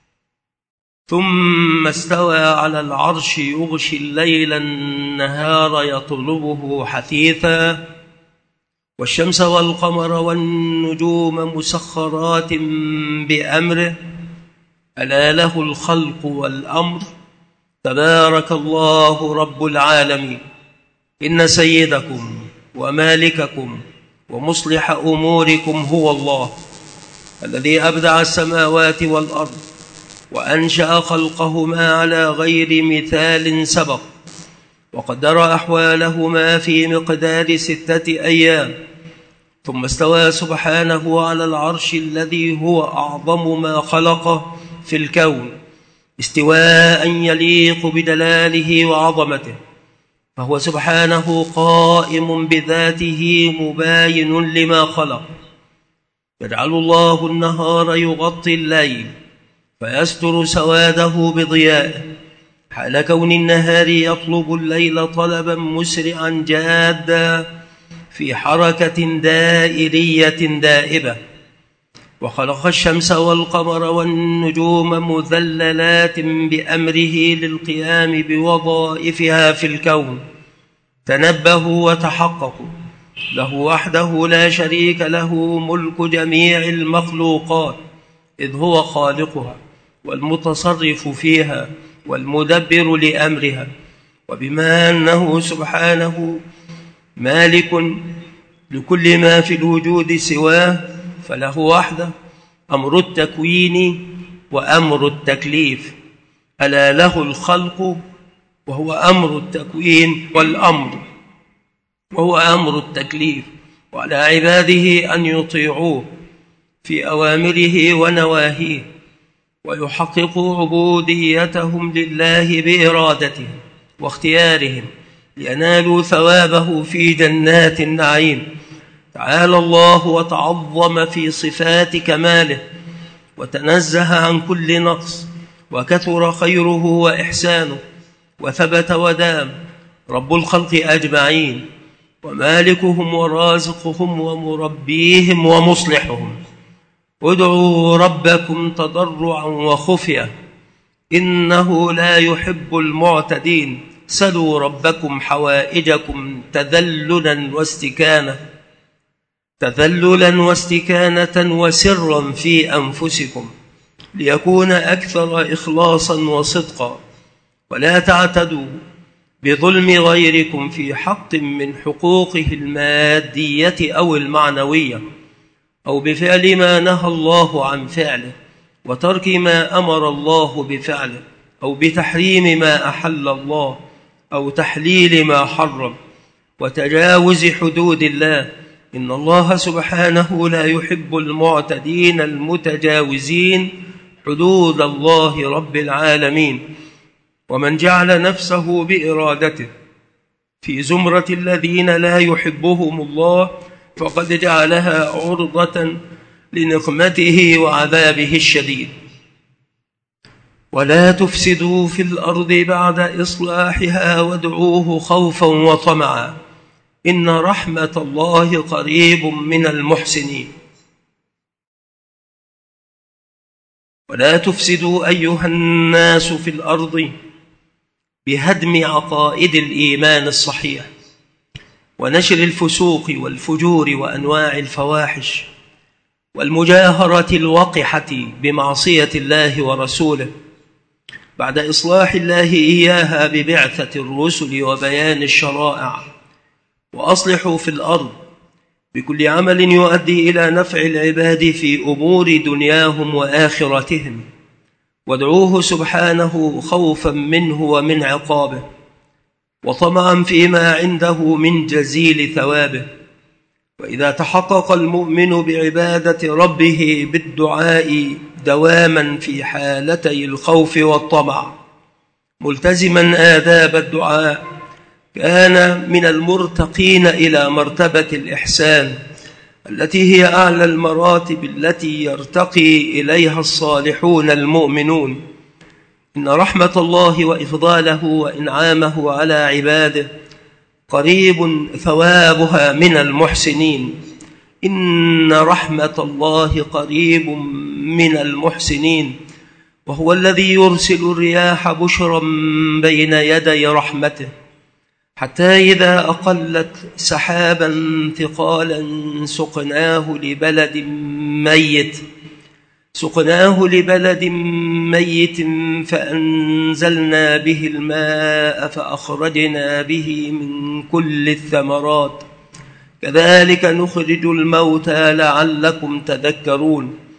ثم استوى على العرش يغشي الليل النهار يطلبه حثيثا، والشمس والقمر والنجوم مسخرات بأمره، ألا له الخلق والأمر، تبارك الله رب العالمين. إن سيدكم ومالككم ومصلح أموركم هو الله الذي أبدع السماوات والأرض وأنشأ خلقهما على غير مثال سبق، وقدر أحوالهما في مقدار ستة أيام، ثم استوى سبحانه على العرش الذي هو أعظم ما خلق في الكون استواء يليق بدلاله وعظمته، فهو سبحانه قائم بذاته مباين لما خلق. يجعل الله النهار يغطي الليل فيستر سواده بضيائه، حال كون النهار يطلب الليل طلبا مسرعا جادا في حركة دائرية دائبة. وخلق الشمس والقمر والنجوم مذللات بأمره للقيام بوظائفها في الكون. تنبهوا وتحققوا، له وحده لا شريك له ملك جميع المخلوقات، إذ هو خالقها والمتصرف فيها والمدبر لأمرها. وبما أنه سبحانه مالك لكل ما في الوجود سواه، فله وحده أمر التكوين وأمر التكليف. ألا له الخلق وهو أمر التكوين والأمر وهو أمر التكليف، وعلى عباده أن يطيعوه في أوامره ونواهيه ويحققوا عبوديتهم لله بإرادتهم واختيارهم لينالوا ثوابه في جنات النعيم. تعالى الله وتعظم في صفات كماله وتنزه عن كل نقص، وكثر خيره وإحسانه، وثبت ودام رب الخلق أجمعين، ومالكهم ورازقهم ومربيهم ومصلحهم. ادعوا ربكم تضرعا وخفية إنه لا يحب المعتدين. سلوا ربكم حوائجكم تذللا واستكانة تذللا واستكانة وسرا في أنفسكم، ليكون أكثر إخلاصا وصدقا. ولا تعتدوا بظلم غيركم في حق من حقوقه المادية أو المعنوية، أو بفعل ما نهى الله عن فعله، وترك ما أمر الله بفعله، أو بتحريم ما أحل الله، أو تحليل ما حرم، وتجاوز حدود الله. إن الله سبحانه لا يحب المعتدين المتجاوزين حدود الله رب العالمين. ومن جعل نفسه بإرادته في زمرة الذين لا يحبهم الله فقد جعلها عرضة لنقمته وعذابه الشديد. ولا تفسدوا في الأرض بعد إصلاحها وادعوه خوفا وطمعا إن رحمة الله قريب من المحسنين. ولا تفسدوا أيها الناس في الأرض بهدم عقائد الإيمان الصحيح ونشر الفسوق والفجور وأنواع الفواحش والمجاهرة الوقحة بمعصية الله ورسوله بعد إصلاح الله إياها ببعثة الرسل وبيان الشرائع. وأصلحوا في الأرض بكل عمل يؤدي إلى نفع العباد في أمور دنياهم وآخرتهم، وادعوه سبحانه خوفا منه ومن عقابه، وطمعا فيما عنده من جزيل ثوابه. وإذا تحقق المؤمن بعبادة ربه بالدعاء دواما في حالتي الخوف والطمع، ملتزما آداب الدعاء، كان من المرتقين إلى مرتبة الإحسان التي هي أعلى المراتب التي يرتقي إليها الصالحون المؤمنون. إن رحمة الله وإفضاله وإنعامه على عباده قريب ثوابها من المحسنين. إن رحمة الله قريب من المحسنين، وهو الذي يرسل الرياح بشرا بين يدي رحمته، حتى إذا أقلت سحابا ثقالا سقناه لبلد ميت سقناه لبلد ميت فأنزلنا به الماء فأخرجنا به من كل الثمرات كذلك نخرج الموتى لعلكم تذكرون.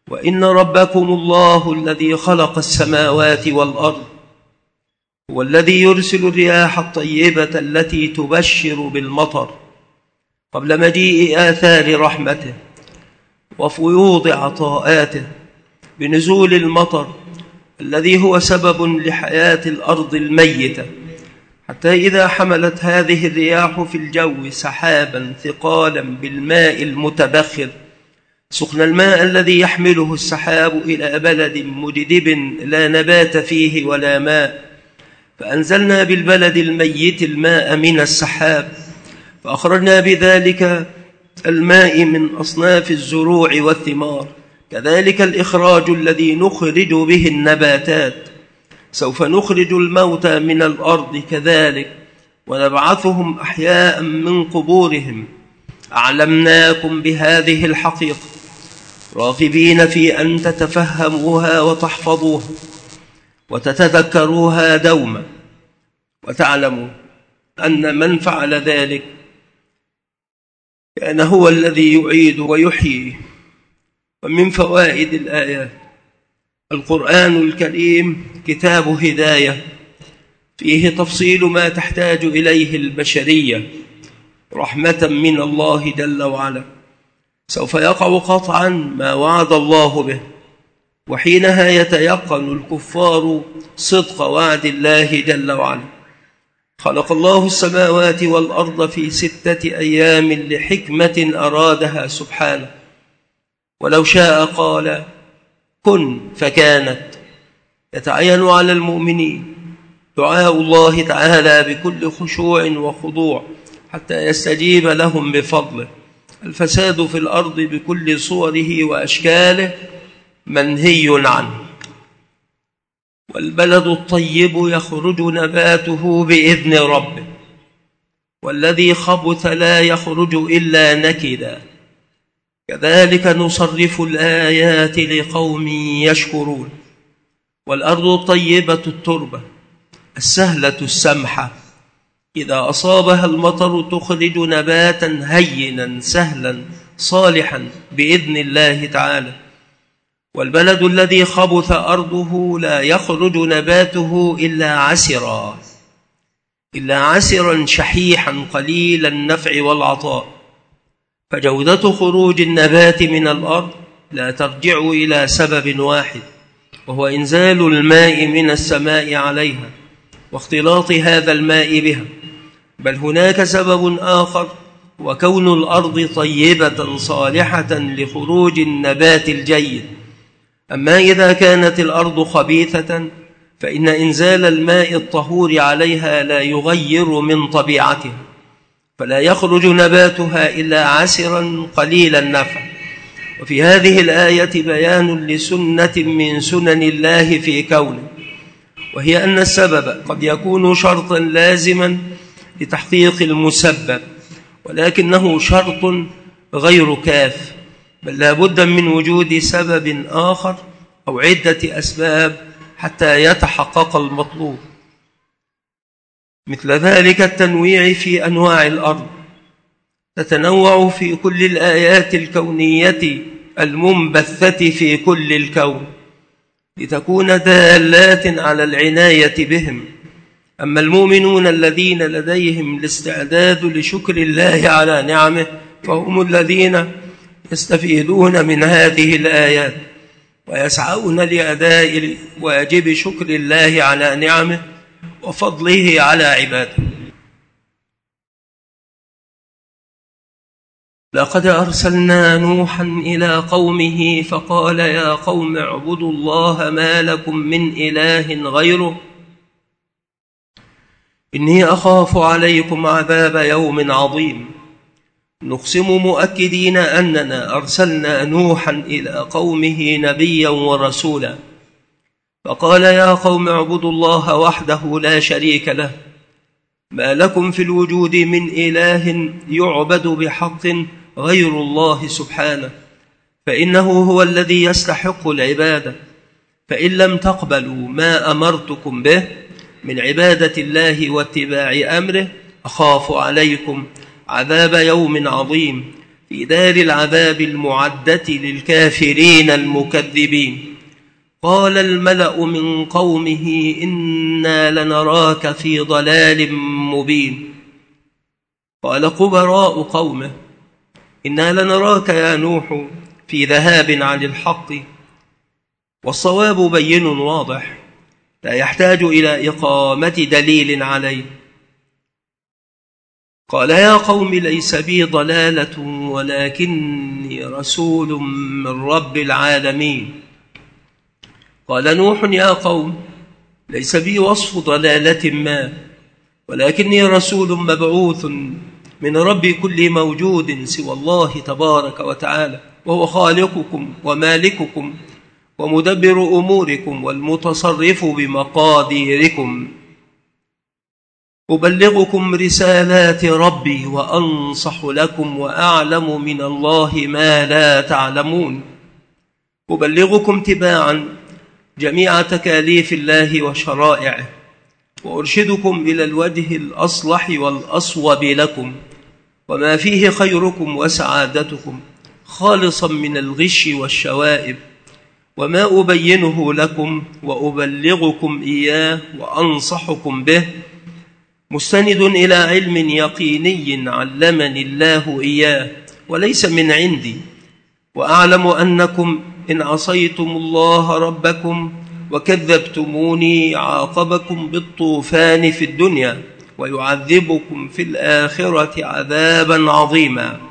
وإن ربكم الله الذي خلق السماوات والأرض هو الذي يرسل الرياح الطيبة التي تبشر بالمطر قبل مجيء آثار رحمته وفيوض عطاءاته بنزول المطر الذي هو سبب لحياة الأرض الميتة، حتى إذا حملت هذه الرياح في الجو سحابا ثقالا بالماء المتبخر سخن الماء الذي يحمله السحاب إلى بلد مجدب لا نبات فيه ولا ماء، فأنزلنا بالبلد الميت الماء من السحاب فأخرجنا بذلك الماء من أصناف الزروع والثمار، كذلك الإخراج الذي نخرج به النباتات. سوف نخرج الموتى من الأرض كذلك ونبعثهم أحياء من قبورهم. أعلمناكم بهذه الحقيقة راغبين في أن تتفهموها وتحفظوها وتتذكروها دوما، وتعلموا أن من فعل ذلك كان هو الذي يعيد ويحيي. ومن فوائد الآيات: القرآن الكريم كتاب هداية فيه تفصيل ما تحتاج إليه البشرية رحمة من الله جل وعلا، سوف يقع قطعا ما وعد الله به، وحينها يتيقن الكفار صدق وعد الله جل وعلا. خلق الله السماوات والأرض في ستة أيام لحكمة أرادها سبحانه، ولو شاء قال كن فكانت. يتعين على المؤمنين دعاء الله تعالى بكل خشوع وخضوع حتى يستجيب لهم بفضله. الفساد في الأرض بكل صوره وأشكاله منهي عنه، والبلد الطيب يخرج نباته بإذن ربه، والذي خبث لا يخرج إلا نكدا. كذلك نصرف الآيات لقوم يشكرون. والأرض الطيبة التربة السهلة السمحة إذا أصابها المطر تخرج نباتا هينا سهلا صالحا بإذن الله تعالى. والبلد الذي خبث أرضه لا يخرج نباته إلا عسرا إلا عسرا شحيحا قليل النفع والعطاء. فجودة خروج النبات من الأرض لا ترجع إلى سبب واحد، وهو إنزال الماء من السماء عليها واختلاط هذا الماء بها، بل هناك سبب آخر وكون الأرض طيبة صالحة لخروج النبات الجيد. أما إذا كانت الأرض خبيثة فإن إنزال الماء الطهور عليها لا يغير من طبيعتها، فلا يخرج نباتها إلا عسرا قليل النفع. وفي هذه الآية بيان لسنة من سنن الله في كونه، وهي أن السبب قد يكون شرطا لازما لتحقيق المسبب، ولكنه شرط غير كاف، بل لا بد من وجود سبب آخر أو عدة أسباب حتى يتحقق المطلوب. مثل ذلك التنويع في أنواع الأرض، تتنوع في كل الآيات الكونية المنبثة في كل الكون لتكون دالات على العناية بهم. أما المؤمنون الذين لديهم الاستعداد لشكر الله على نعمه فهم الذين يستفيدون من هذه الآيات ويسعون لأداء واجب شكر الله على نعمه وفضله على عباده. لقد أرسلنا نوحا إلى قومه فقال يا قوم اعبدوا الله ما لكم من إله غيره إني أخاف عليكم عذاب يوم عظيم. نقسم مؤكدين أننا أرسلنا نوحا إلى قومه نبيا ورسولا فقال يا قوم اعبدوا الله وحده لا شريك له ما لكم في الوجود من إله يعبد بحق غير الله سبحانه، فإنه هو الذي يستحق العبادة. فإن لم تقبلوا ما أمرتكم به من عبادة الله واتباع أمره أخاف عليكم عذاب يوم عظيم في دار العذاب المعدة للكافرين المكذبين. قال الملأ من قومه إنا لنراك في ضلال مبين. قال قبراء قومه إنا لنراك يا نوح في ذهاب عن الحق، والصواب بين واضح لا يحتاج إلى إقامة دليل عليه. قال يا قوم ليس بي ضلالة ولكني رسول من رب العالمين. قال نوح يا قوم ليس بي وصف ضلالة ما، ولكني رسول مبعوث من رب كل موجود سوى الله تبارك وتعالى، وهو خالقكم ومالككم ومدبر أموركم والمتصرف بمقاديركم. أبلغكم رسالات ربي وأنصح لكم وأعلم من الله ما لا تعلمون. أبلغكم تباعا جميع تكاليف الله وشرائعه، وأرشدكم إلى الوجه الأصلح والأصوب لكم وما فيه خيركم وسعادتكم، خالصا من الغش والشوائب، وما أبينه لكم وأبلغكم إياه وأنصحكم به مستند إلى علم يقيني علمني الله إياه وليس من عندي، وأعلم أنكم إن عصيتم الله ربكم وكذبتموني عاقبكم بالطوفان في الدنيا ويعذبكم في الآخرة عذابا عظيما.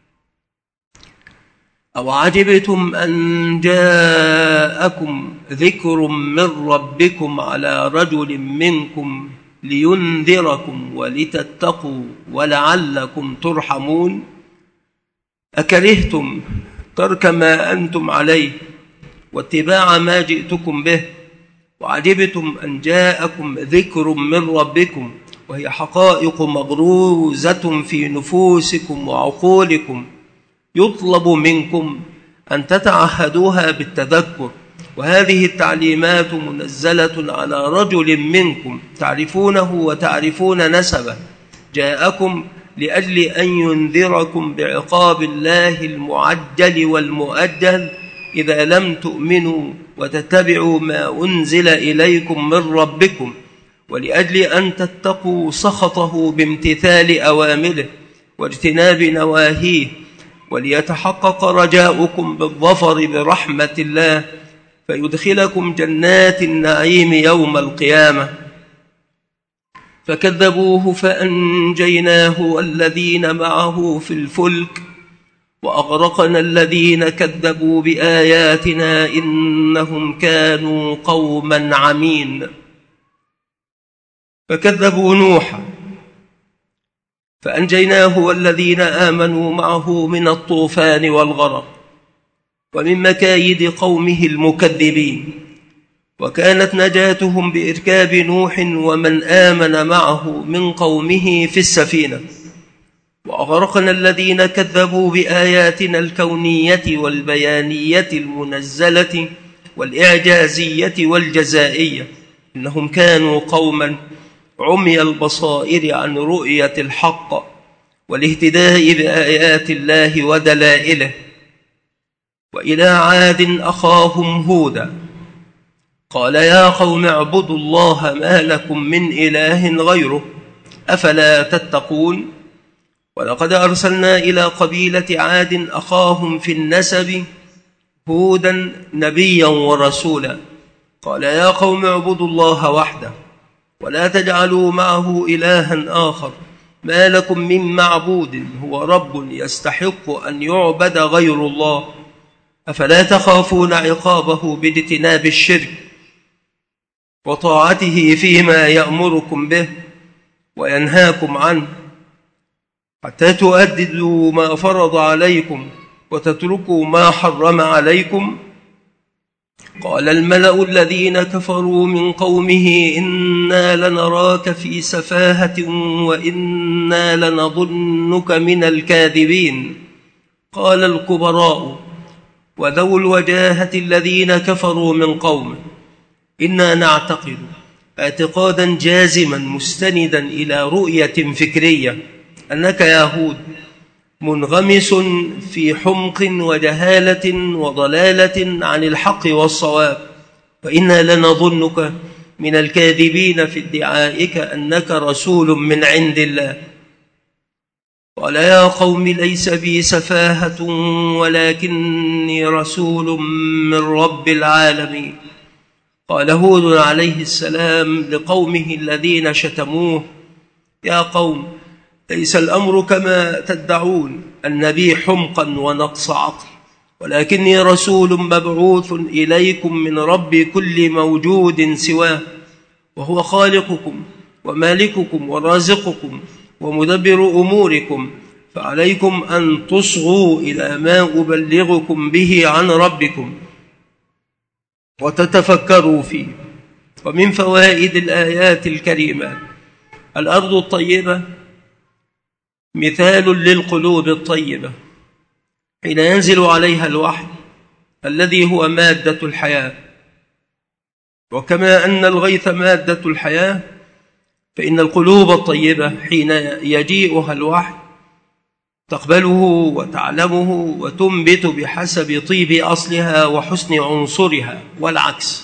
أو عجبتم أن جاءكم ذكر من ربكم على رجل منكم لينذركم ولتتقوا ولعلكم ترحمون. أكرهتم ترك ما أنتم عليه واتباع ما جئتكم به، وعجبتم أن جاءكم ذكر من ربكم وهي حقائق مغروزة في نفوسكم وعقولكم، يطلب منكم أن تتعهدوها بالتذكر، وهذه التعليمات منزلة على رجل منكم تعرفونه وتعرفون نسبه، جاءكم لأجل أن ينذركم بعقاب الله المعجل والمؤجل إذا لم تؤمنوا وتتبعوا ما أنزل إليكم من ربكم، ولأجل أن تتقوا سخطه بامتثال أوامره واجتناب نواهيه، وليتحقق رجاؤكم بالظفر برحمة الله فيدخلكم جنات النعيم يوم القيامة. فكذبوه فأنجيناه والذين معه في الفلك وأغرقنا الذين كذبوا بآياتنا إنهم كانوا قوما عمين. فكذبوا نوحا فأنجيناه والذين آمنوا معه من الطوفان والغرق ومن مكايد قومه المكذبين، وكانت نجاتهم بإركاب نوح ومن آمن معه من قومه في السفينة، وأغرقنا الذين كذبوا بآياتنا الكونية والبيانية المنزلة والإعجازية والجزائية، إنهم كانوا قوما عمي البصائر عن رؤية الحق والاهتداء بآيات الله ودلائله. وإلى عاد أخاهم هودا قال يا قوم اعبدوا الله ما لكم من إله غيره أفلا تتقون. ولقد أرسلنا إلى قبيلة عاد أخاهم في النسب هودا نبيا ورسولا قال يا قوم اعبدوا الله وحده ولا تجعلوا معه إلها آخر ما لكم من معبود هو رب يستحق أن يعبد غير الله أفلا تخافون عقابه باجتناب الشرك وطاعته فيما يأمركم به وينهاكم عنه حتى تؤدوا ما فرض عليكم وتتركوا ما حرم عليكم. قال الملأ الذين كفروا من قومه إنا لنراك في سفاهة وإنا لنظنك من الكاذبين. قال الكبراء وذو الوجاهة الذين كفروا من قومه إنا نعتقد اعتقادا جازما مستندا إلى رؤية فكرية أنك يا هود منغمس في حمق وجهالة وضلالة عن الحق والصواب، وإنا لنظنك من الكاذبين في ادعائك أنك رسول من عند الله. قال يا قوم ليس بي سفاهة ولكني رسول من رب العالمين. قال هود عليه السلام لقومه الذين شتموه يا قوم ليس الأمر كما تدعون أن بي حمقا ونقص عقل، ولكني رسول مبعوث إليكم من رب كل موجود سواه، وهو خالقكم ومالككم ورازقكم ومدبر أموركم، فعليكم أن تصغوا إلى ما أبلغكم به عن ربكم وتتفكروا فيه. ومن فوائد الآيات الكريمة: الأرض الطيبة مثال للقلوب الطيبة حين ينزل عليها الوحي الذي هو مادة الحياة، وكما أن الغيث مادة الحياة فإن القلوب الطيبة حين يجيئها الوحي تقبله وتعلمه وتنبت بحسب طيب أصلها وحسن عنصرها، والعكس.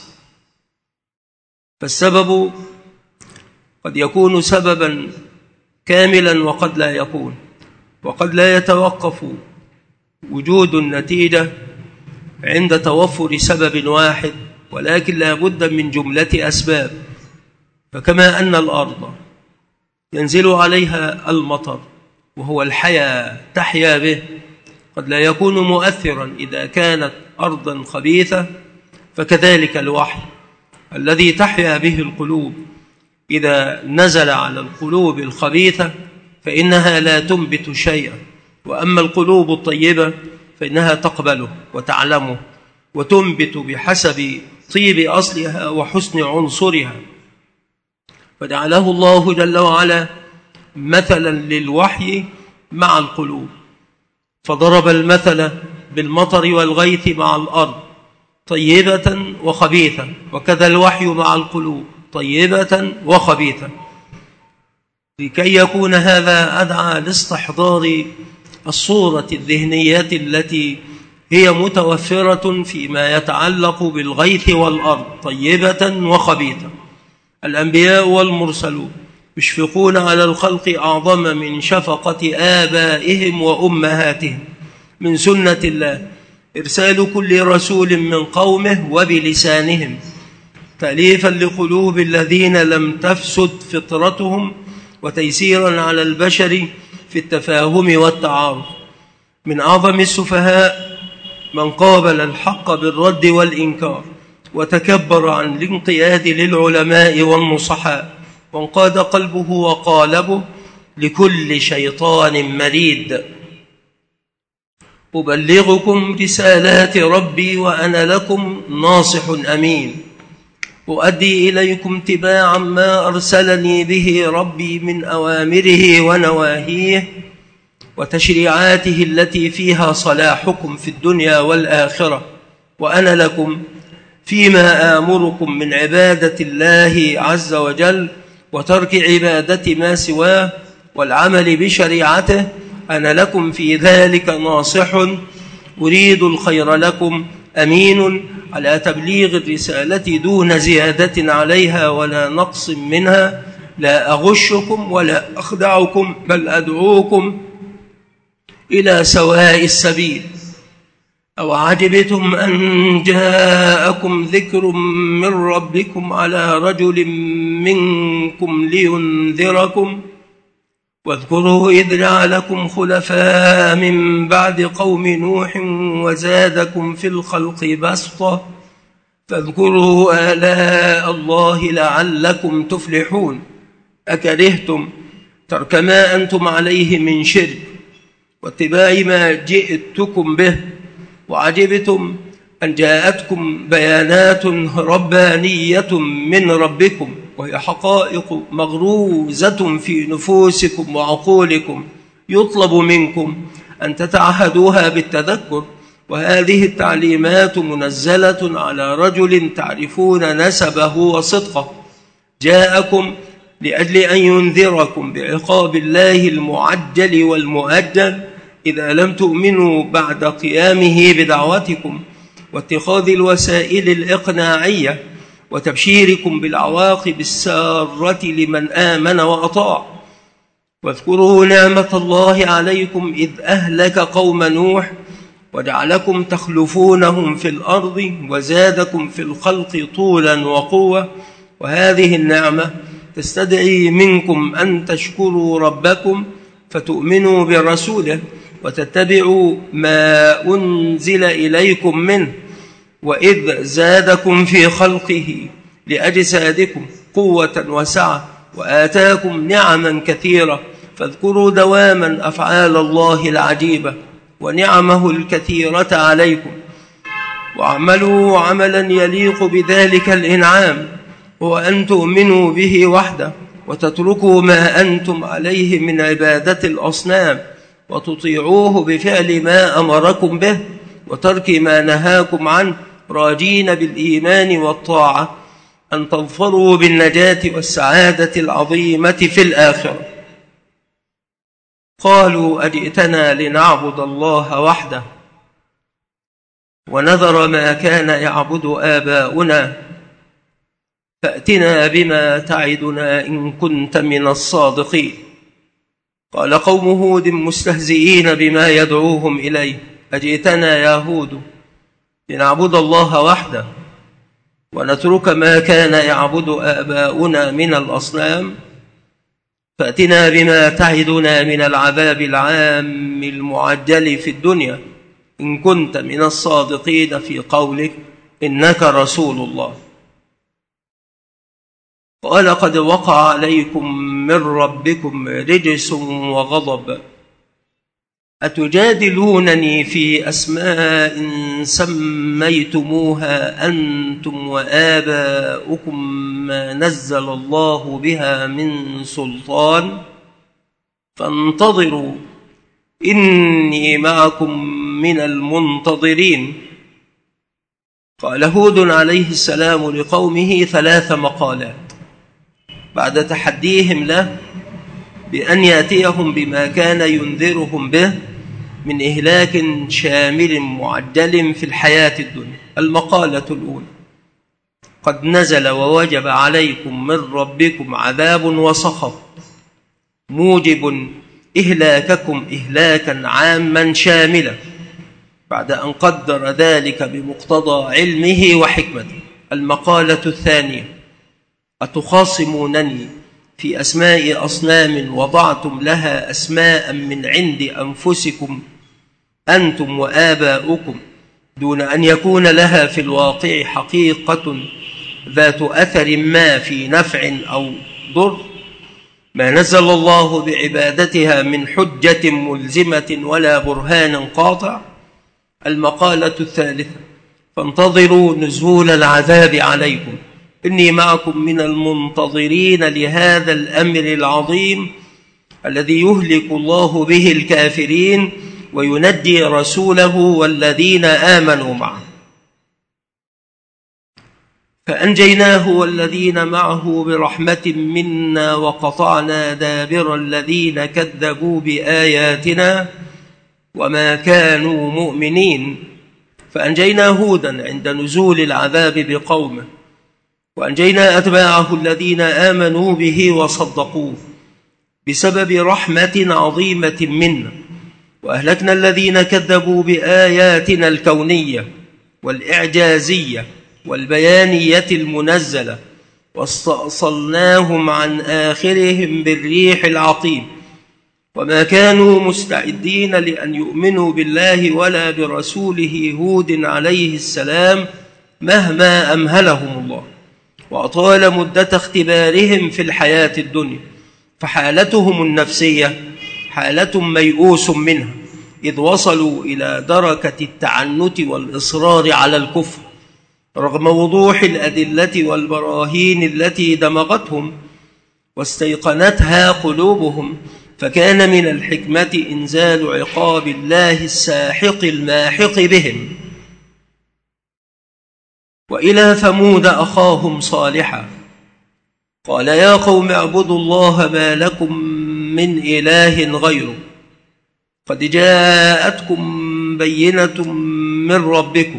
فالسبب قد يكون سببا كاملا وقد لا يكون، وقد لا يتوقف وجود النتيجة عند توفر سبب واحد، ولكن لا بد من جملة أسباب. فكما أن الأرض ينزل عليها المطر وهو الحياة تحيا به، قد لا يكون مؤثرا إذا كانت أرضا خبيثة، فكذلك الوحي الذي تحيا به القلوب إذا نزل على القلوب الخبيثة فإنها لا تنبت شيئا، وأما القلوب الطيبة فإنها تقبله وتعلمه وتنبت بحسب طيب أصلها وحسن عنصرها. فجعله الله جل وعلا مثلا للوحي مع القلوب، فضرب المثل بالمطر والغيث مع الأرض طيبة وخبيثة، وكذا الوحي مع القلوب طيبة وخبيثة، لكي يكون هذا أدعى لاستحضار الصورة الذهنية التي هي متوفرة فيما يتعلق بالغيث والأرض طيبة وخبيثة. الأنبياء والمرسلون يشفقون على الخلق أعظم من شفقة آبائهم وأمهاتهم. من سنة الله إرسال كل رسول من قومه وبلسانهم تأليفا لقلوب الذين لم تفسد فطرتهم وتيسيرا على البشر في التفاهم والتعارف. من أعظم السفهاء من قابل الحق بالرد والإنكار وتكبر عن الانقياد للعلماء والنصحاء، وانقاد قلبه وقالبه لكل شيطان مريد. أبلغكم رسالات ربي وأنا لكم ناصح أمين، أؤدي إليكم تباعا ما أرسلني به ربي من أوامره ونواهيه وتشريعاته التي فيها صلاحكم في الدنيا والآخرة، وأنا لكم فيما آمركم من عبادة الله عز وجل وترك عبادة ما سواه والعمل بشريعته، أنا لكم في ذلك ناصح أريد الخير لكم أمين على تبليغ الرسالة دون زيادة عليها ولا نقص منها، لا أغشكم ولا أخدعكم بل أدعوكم إلى سواء السبيل. أو عجبتم أن جاءكم ذكر من ربكم على رجل منكم لينذركم، واذكروا إذ جعلكم خلفاء من بعد قوم نوح وزادكم في الخلق بسطة، فاذكروا آلاء الله لعلكم تفلحون. أكرهتم ترك ما أنتم عليه من شرك واتباع ما جئتكم به، وعجبتم أن جاءتكم بيانات ربانية من ربكم وهي حقائق مغروزة في نفوسكم وعقولكم يطلب منكم أن تتعهدوها بالتذكر، وهذه التعليمات منزلة على رجل تعرفون نسبه وصدقه، جاءكم لأجل أن ينذركم بعقاب الله المعجل والمؤجل إذا لم تؤمنوا بعد قيامه بدعوتكم واتخاذ الوسائل الإقناعية وتبشيركم بالعواقب السارة لمن آمن وأطاع. واذكروا نعمة الله عليكم إذ أهلك قوم نوح وجعلكم تخلفونهم في الأرض وزادكم في الخلق طولا وقوة، وهذه النعمة تستدعي منكم أن تشكروا ربكم فتؤمنوا برسوله وتتبعوا ما أنزل إليكم منه، وإذ زادكم في خلقه لأجسادكم قوة وسعة وآتاكم نعما كثيرة، فاذكروا دواما أفعال الله العجيبة ونعمه الكثيرة عليكم، واعملوا عملا يليق بذلك الإنعام، وأن تؤمنوا به وحده وتتركوا ما أنتم عليه من عبادة الأصنام وتطيعوه بفعل ما أمركم به وترك ما نهاكم عنه، راجين بالإيمان والطاعة أن تظفروا بالنجاة والسعادة العظيمة في الآخرة. قالوا أجئتنا لنعبد الله وحده ونذر ما كان يعبد آباؤنا، فأتنا بما تعدنا إن كنت من الصادقين. قال قوم هود مستهزئين بما يدعوهم إليه: أجئتنا يا هود لنعبد الله وحده ونترك ما كان يعبد آباؤنا من الأصنام، فأتنا بما تعدنا من العذاب العام المعجل في الدنيا إن كنت من الصادقين في قولك إنك رسول الله. قال قد وقع عليكم من ربكم رجس وغضب، أتجادلونني في أسماء سميتموها أنتم وآباؤكم ما نزل الله بها من سلطان، فانتظروا إني معكم من المنتظرين. قال هود عليه السلام لقومه ثلاث مقالات بعد تحديهم له بأن يأتيهم بما كان ينذرهم به من إهلاك شامل معجل في الحياة الدنيا. المقالة الأولى: قد نزل ووجب عليكم من ربكم عذاب وسخط موجب إهلاككم إهلاكا عاما شاملا، بعد أن قدر ذلك بمقتضى علمه وحكمته. المقالة الثانية: أتخاصمونني في أسماء أصنام وضعتم لها أسماء من عند أنفسكم أنتم وآباؤكم دون أن يكون لها في الواقع حقيقة ذات أثر ما في نفع أو ضر، ما نزل الله بعبادتها من حجة ملزمة ولا برهان قاطع. المقالة الثالثة: فانتظروا نزول العذاب عليكم إني معكم من المنتظرين لهذا الأمر العظيم الذي يهلك الله به الكافرين وينجي رسوله والذين آمنوا معه. فأنجيناه والذين معه برحمة منا وقطعنا دابر الذين كذبوا بآياتنا وما كانوا مؤمنين. فأنجينا هودا عند نزول العذاب بقومه، وأنجينا أتباعه الذين آمنوا به وصدقوه بسبب رحمة عظيمة منا، وأهلكنا الذين كذبوا بآياتنا الكونية والإعجازية والبيانية المنزلة، واستأصلناهم عن آخرهم بالريح العقيم، وما كانوا مستعدين لأن يؤمنوا بالله ولا برسوله هود عليه السلام مهما أمهلهم الله، وأطال مدة اختبارهم في الحياة الدنيا. فحالتهم النفسية حالة ميؤوس منها، إذ وصلوا إلى دركة التعنت والإصرار على الكفر رغم وضوح الأدلة والبراهين التي دمغتهم واستيقنتها قلوبهم. فكان من الحكمة إنزال عقاب الله الساحق الماحق بهم. وإلى ثمود أخاهم صالحا قال يا قوم اعبدوا الله ما لكم من إله غيره قد جاءتكم بينة من ربكم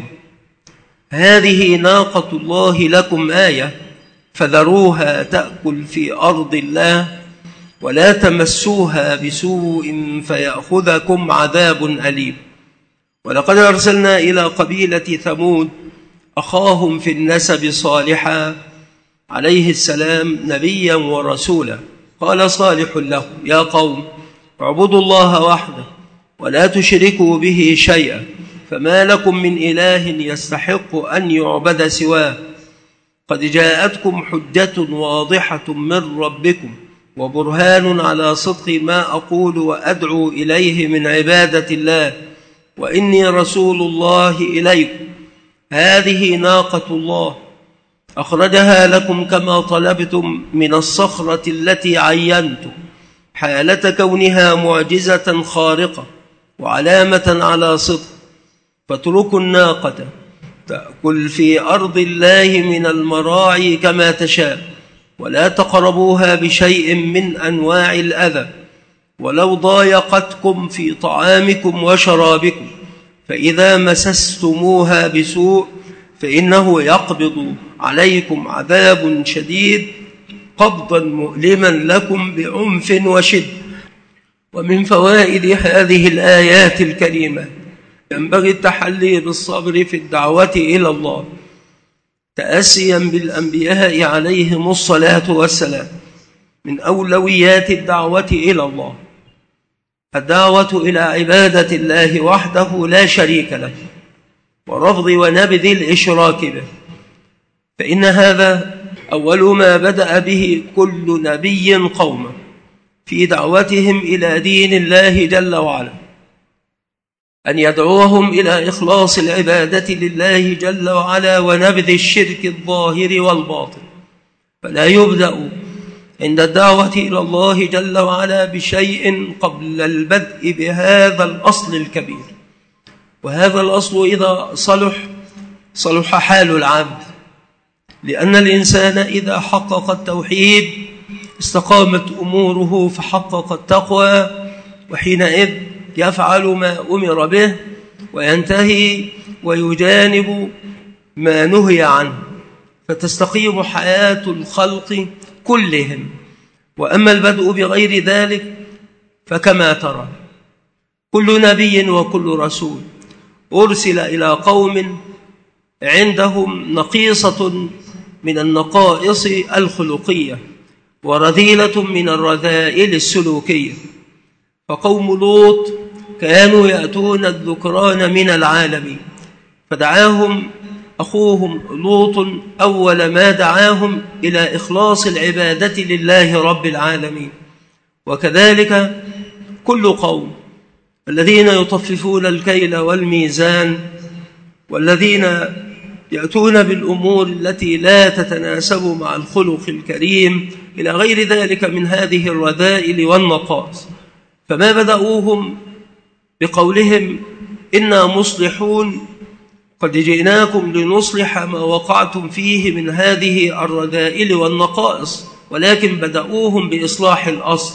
هذه ناقة الله لكم آية فذروها تأكل في أرض الله ولا تمسوها بسوء فيأخذكم عذاب أليم. ولقد أرسلنا إلى قبيلة ثمود أخاهم في النسب صالحا عليه السلام نبيا ورسولا. قال صالح له يا قوم اعبدوا الله وحده ولا تشركوا به شيئا فما لكم من إله يستحق أن يعبد سواه قد جاءتكم حجة واضحة من ربكم وبرهان على صدق ما أقول وأدعو إليه من عبادة الله وإني رسول الله إليكم. هذه ناقة الله أخرجها لكم كما طلبتم من الصخرة التي عينتم حالة كونها معجزة خارقة وعلامة على صدق فاتركوا الناقة تأكل في أرض الله من المراعي كما تشاء ولا تقربوها بشيء من أنواع الأذى ولو ضايقتكم في طعامكم وشرابكم فإذا مسستموها بسوء فإنه يقبض عليكم عذاب شديد قبضا مؤلما لكم بعنف وشد. ومن فوائد هذه الآيات الكريمة ينبغي التحلي بالصبر في الدعوة إلى الله تأسيا بالأنبياء عليهم الصلاة والسلام. من أولويات الدعوة إلى الله الدعوة إلى عبادة الله وحده لا شريك له ورفض ونبذ الإشراك به، فإن هذا أول ما بدأ به كل نبي قومه في دعوتهم إلى دين الله جل وعلا، أن يدعوهم إلى إخلاص العبادة لله جل وعلا ونبذ الشرك الظاهر والباطن. فلا يبدأ عند الدعوة إلى الله جل وعلا بشيء قبل البدء بهذا الأصل الكبير، وهذا الأصل إذا صلح صلح حال العبد، لأن الإنسان إذا حقق التوحيد استقامت أموره فحقق التقوى، وحينئذ يفعل ما أمر به وينتهي ويجانب ما نهي عنه، فتستقيم حياة الخلق كلهم. وأما البدء بغير ذلك فكما ترى كل نبي وكل رسول أرسل إلى قوم عندهم نقيصة من النقائص الخلقية ورذيلة من الرذائل السلوكية. فقوم لوط كانوا يأتون الذكران من العالمين، فدعاهم أخوهم لوط أول ما دعاهم إلى إخلاص العبادة لله رب العالمين. وكذلك كل قوم الذين يطففون الكيل والميزان والذين يأتون بالأمور التي لا تتناسب مع الخلق الكريم إلى غير ذلك من هذه الرذائل والنقائص، فما بدأوهم بقولهم إنا مصلحون قد جئناكم لنصلح ما وقعتم فيه من هذه الرذائل والنقائص، ولكن بدأوهم بإصلاح الأصل،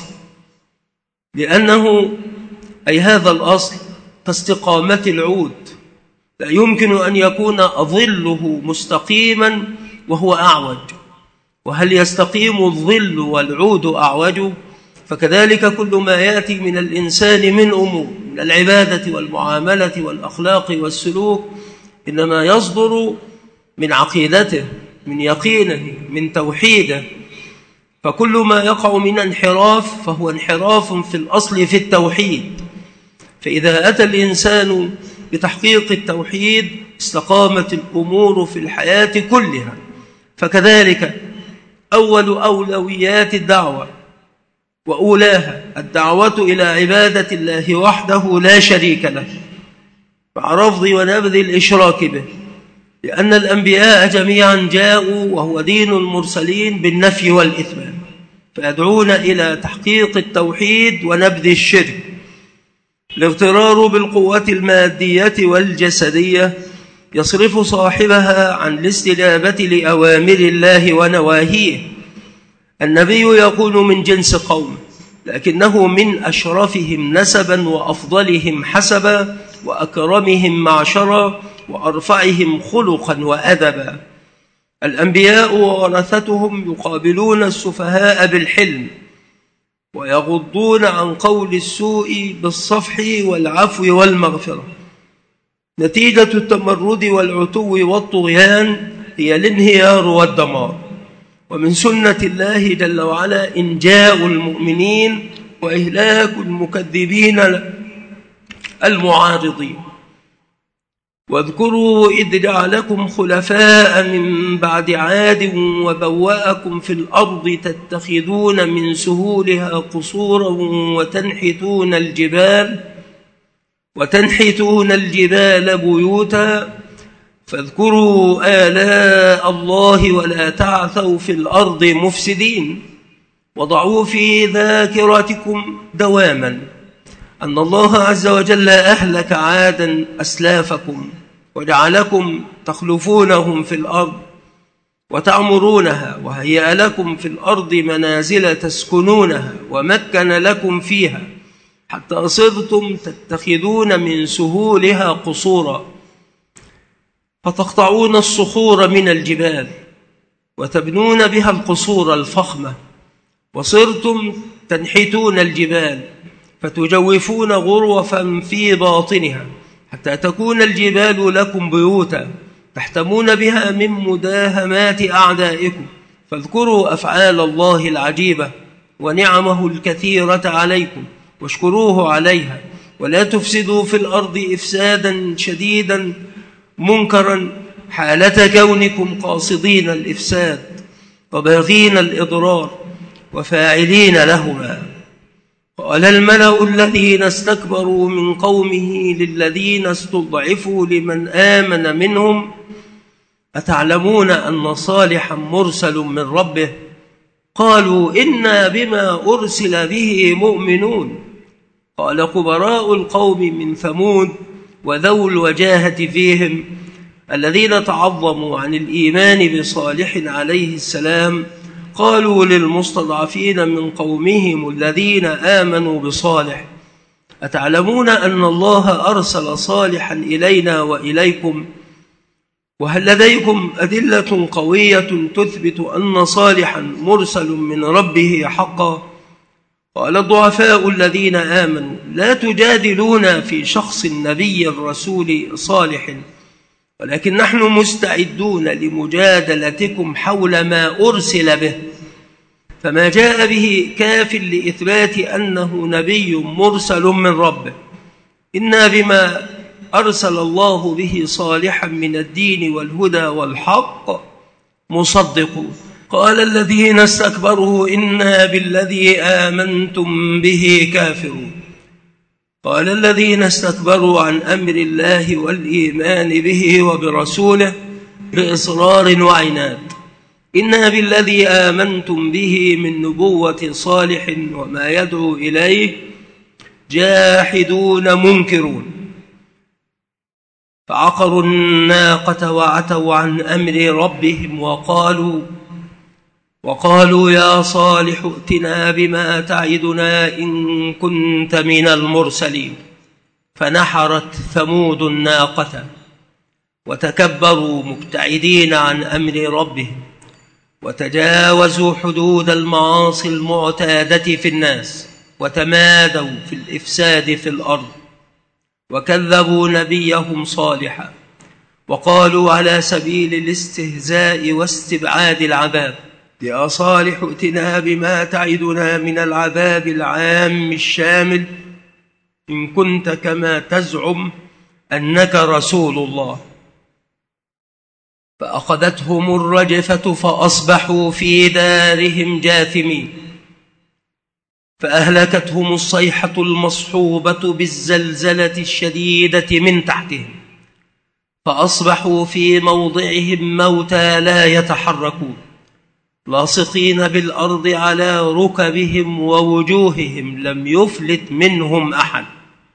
لأنه أي هذا الأصل كاستقامة العود، لا يمكن أن يكون ظله مستقيما وهو أعوج، وهل يستقيم الظل والعود أعوج؟ فكذلك كل ما يأتي من الإنسان من أمور من العبادة والمعاملة والأخلاق والسلوك إنما يصدر من عقيدته، من يقينه، من توحيده. فكل ما يقع من انحراف فهو انحراف في الأصل في التوحيد. فإذا أتى الإنسان بتحقيق التوحيد استقامت الأمور في الحياة كلها. فكذلك أول أولويات الدعوة وأولاها الدعوة إلى عبادة الله وحده لا شريك له مع رفض ونبذ الإشراك به، لأن الأنبياء جميعا جاءوا وهو دين المرسلين بالنفي والإثبات، فيدعون إلى تحقيق التوحيد ونبذ الشرك. الاغترار بالقوة المادية والجسدية يصرف صاحبها عن الاستجابة لأوامر الله ونواهيه. النبي يكون من جنس قوم لكنه من أشرفهم نسبا وأفضلهم حسبا وأكرمهم معشرا وأرفعهم خلقا وأدبا. الأنبياء وورثتهم يقابلون السفهاء بالحلم ويغضون عن قول السوء بالصفح والعفو والمغفرة. نتيجة التمرد والعتو والطغيان هي الانهيار والدمار، ومن سنة الله جل وعلا إنجاء المؤمنين وإهلاك المكذبين المعارضين. واذكروا إذ جعلكم خلفاء من بعد عاد وبوأكم في الأرض تتخذون من سهولها قصورا وتنحتون الجبال وتنحتون الجبال بيوتا فاذكروا آلاء الله ولا تعثوا في الأرض مفسدين. وضعوا في ذاكرتكم دواما أن الله عز وجل أهلك عادا أسلافكم وجعلكم تخلفونهم في الأرض وتعمرونها، وهيأ لكم في الأرض منازل تسكنونها ومكن لكم فيها حتى صرتم تتخذون من سهولها قصورا فتقطعون الصخور من الجبال وتبنون بها القصور الفخمة، وصرتم تنحتون الجبال فتجوفون غرفا في باطنها حتى تكون الجبال لكم بيوتا تحتمون بها من مداهمات أعدائكم. فاذكروا أفعال الله العجيبة ونعمه الكثيرة عليكم واشكروه عليها، ولا تفسدوا في الأرض إفسادا شديدا منكرا حالة كونكم قاصدين الإفساد وباغين الإضرار وفاعلين لهما. قال الملأ الذين استكبروا من قومه للذين استضعفوا لمن آمن منهم أتعلمون أن صالحا مرسل من ربه؟ قالوا إنا بما أرسل به مؤمنون. قال كبراء القوم من ثمود وذو الوجاهة فيهم الذين تعظموا عن الإيمان بصالح عليه السلام قالوا للمستضعفين من قومهم الذين آمنوا بصالح أتعلمون أن الله أرسل صالحا إلينا وإليكم؟ وهل لديكم أدلة قوية تثبت أن صالحا مرسل من ربه حقا؟ قال الضعفاء الذين آمنوا لا تجادلون في شخص النبي الرسول صالح، ولكن نحن مستعدون لمجادلتكم حول ما أرسل به، فما جاء به كاف لإثبات أنه نبي مرسل من ربه. إنا بما أرسل الله به صالحا من الدين والهدى والحق مصدقون. قال الذين استكبروا إنا بالذي آمنتم به كافرون. قال الذين استكبروا عن أمر الله والإيمان به وبرسوله بإصرار وعناد إنا بالذي آمنتم به من نبوة صالح وما يدعو إليه جاحدون منكرون. فعقروا الناقة وعتوا عن أمر ربهم وقالوا وقالوا يا صالح ائتنا بما تعدنا إن كنت من المرسلين. فنحرت ثمود الناقة وتكبروا مبتعدين عن أمر ربهم وتجاوزوا حدود المعاصي المعتادة في الناس وتمادوا في الإفساد في الأرض وكذبوا نبيهم صالحا وقالوا على سبيل الاستهزاء واستبعاد العذاب يا صالح ائتنا بما تعدنا من العذاب العام الشامل إن كنت كما تزعم أنك رسول الله. فأخذتهم الرجفة فأصبحوا في دارهم جاثمين، فأهلكتهم الصيحة المصحوبة بالزلزلة الشديدة من تحتهم فأصبحوا في موضعهم موتى لا يتحركون لاصقين بالأرض على ركبهم ووجوههم لم يفلت منهم أحد.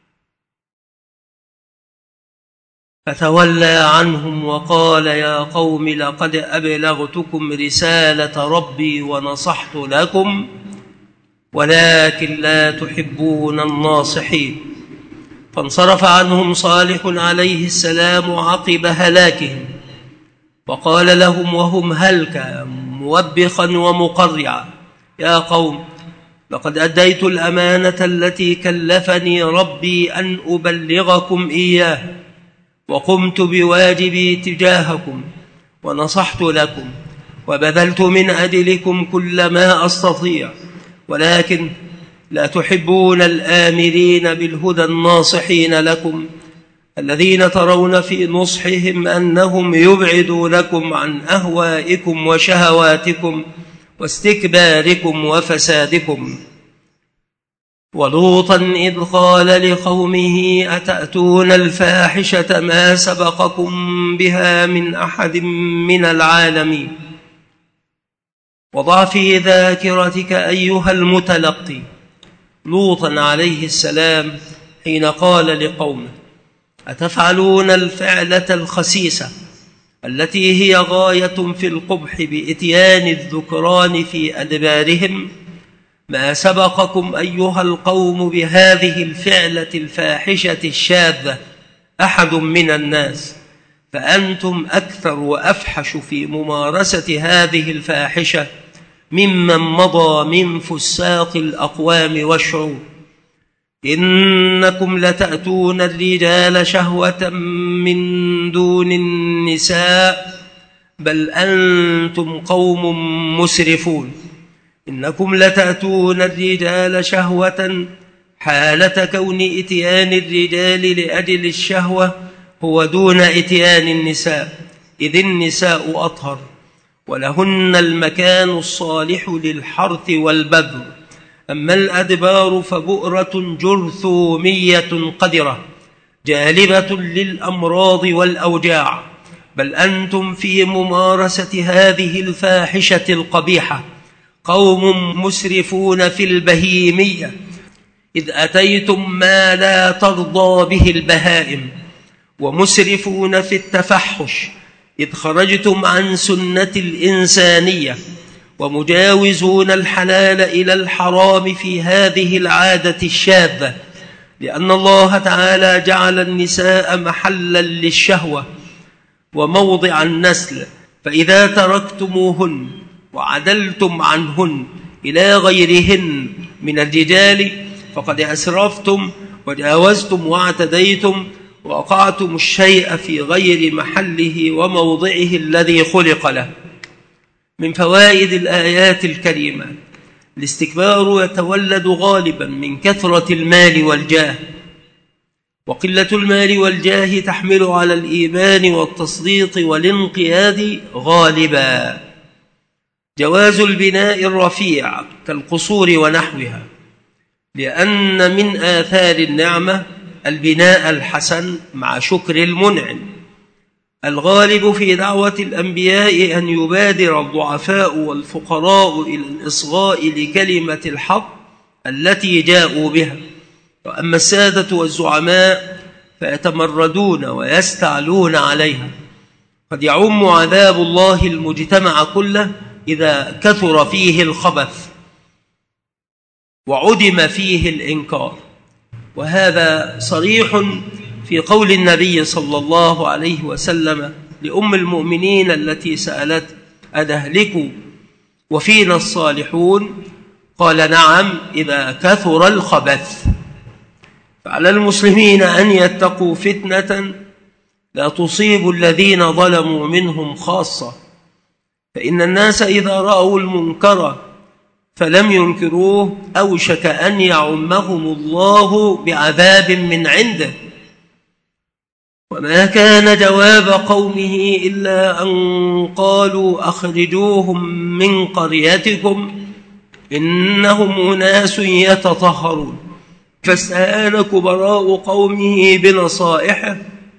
فتولى عنهم وقال يا قوم لقد أبلغتكم رسالة ربي ونصحت لكم ولكن لا تحبون الناصحين. فانصرف عنهم صالح عليه السلام عقب هلاكهم، وقال لهم وهم هلكا موبخا ومقرعا: يا قوم، لقد أديت الأمانة التي كلفني ربي أن أبلغكم إياه، وقمت بواجبي تجاهكم، ونصحت لكم، وبذلت من أجلكم كل ما أستطيع، ولكن لا تحبون الآمرين بالهدى الناصحين لكم، الذين ترون في نصحهم أنهم يبعدونكم عن أهوائكم وشهواتكم واستكباركم وفسادكم. ولوطا إذ قال لقومه: أتأتون الفاحشة ما سبقكم بها من أحد من العالمين. وضع في ذاكرتك أيها المتلقي لوطا عليه السلام حين قال لقومه: أتفعلون الفعلة الخسيسة التي هي غاية في القبح بإتيان الذكران في أدبارهم؟ ما سبقكم أيها القوم بهذه الفعلة الفاحشة الشاذة أحد من الناس، فأنتم أكثر وأفحش في ممارسة هذه الفاحشة ممن مضى من فساق الأقوام والشعوب. إنكم لتأتون الرجال شهوة من دون النساء، بل أنتم قوم مسرفون. إنكم لتأتون الرجال شهوة حالة كون إتيان الرجال لأجل الشهوة هو دون إتيان النساء، إذ النساء أطهر ولهن المكان الصالح للحرث والبذر، أما الأدبار فبؤرة جرثومية قدرة جالبة للأمراض والأوجاع. بل أنتم في ممارسة هذه الفاحشة القبيحة قوم مسرفون في البهيمية، إذ أتيتم ما لا ترضى به البهائم، ومسرفون في التفحش إذ خرجتم عن سنة الإنسانية، ومجاوزون الحلال إلى الحرام في هذه العادة الشاذة، لأن الله تعالى جعل النساء محلا للشهوة وموضع النسل، فإذا تركتموهن وعدلتم عنهن إلى غيرهن من الرجال فقد أسرفتم وجاوزتم واعتديتم ووقعتم الشيء في غير محله وموضعه الذي خلق له. من فوائد الآيات الكريمة: الاستكبار يتولد غالبا من كثرة المال والجاه، وقلة المال والجاه تحمل على الإيمان والتصديق والانقياد غالبا. جواز البناء الرفيع كالقصور ونحوها، لأن من آثار النعمة البناء الحسن مع شكر المنعم. الغالب في دعوة الأنبياء أن يبادر الضعفاء والفقراء إلى الإصغاء لكلمة الحق التي جاءوا بها، وأما السادة والزعماء فيتمردون ويستعلون عليها. قد يعم عذاب الله المجتمع كله إذا كثر فيه الخبث وعدم فيه الإنكار، وهذا صريح في قول النبي صلى الله عليه وسلم لأم المؤمنين التي سألت: أنهلك وفينا الصالحون؟ قال: نعم، إذا كثر الخبث. فعلى المسلمين أن يتقوا فتنة لا تصيب الذين ظلموا منهم خاصة، فإن الناس إذا رأوا المنكر فلم ينكروه أوشك أن يعمهم الله بعذاب من عنده. وما كان جواب قومه إلا أن قالوا: أخرجوهم من قريتكم إنهم أناس يتطهرون. فاستهان كبراء قومه بنصائحه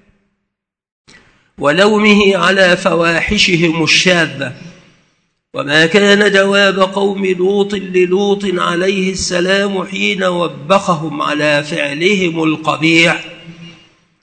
ولومه على فواحشهم الشاذة. وما كان جواب قوم لوط للوط عليه السلام حين وبخهم على فعلهم القبيح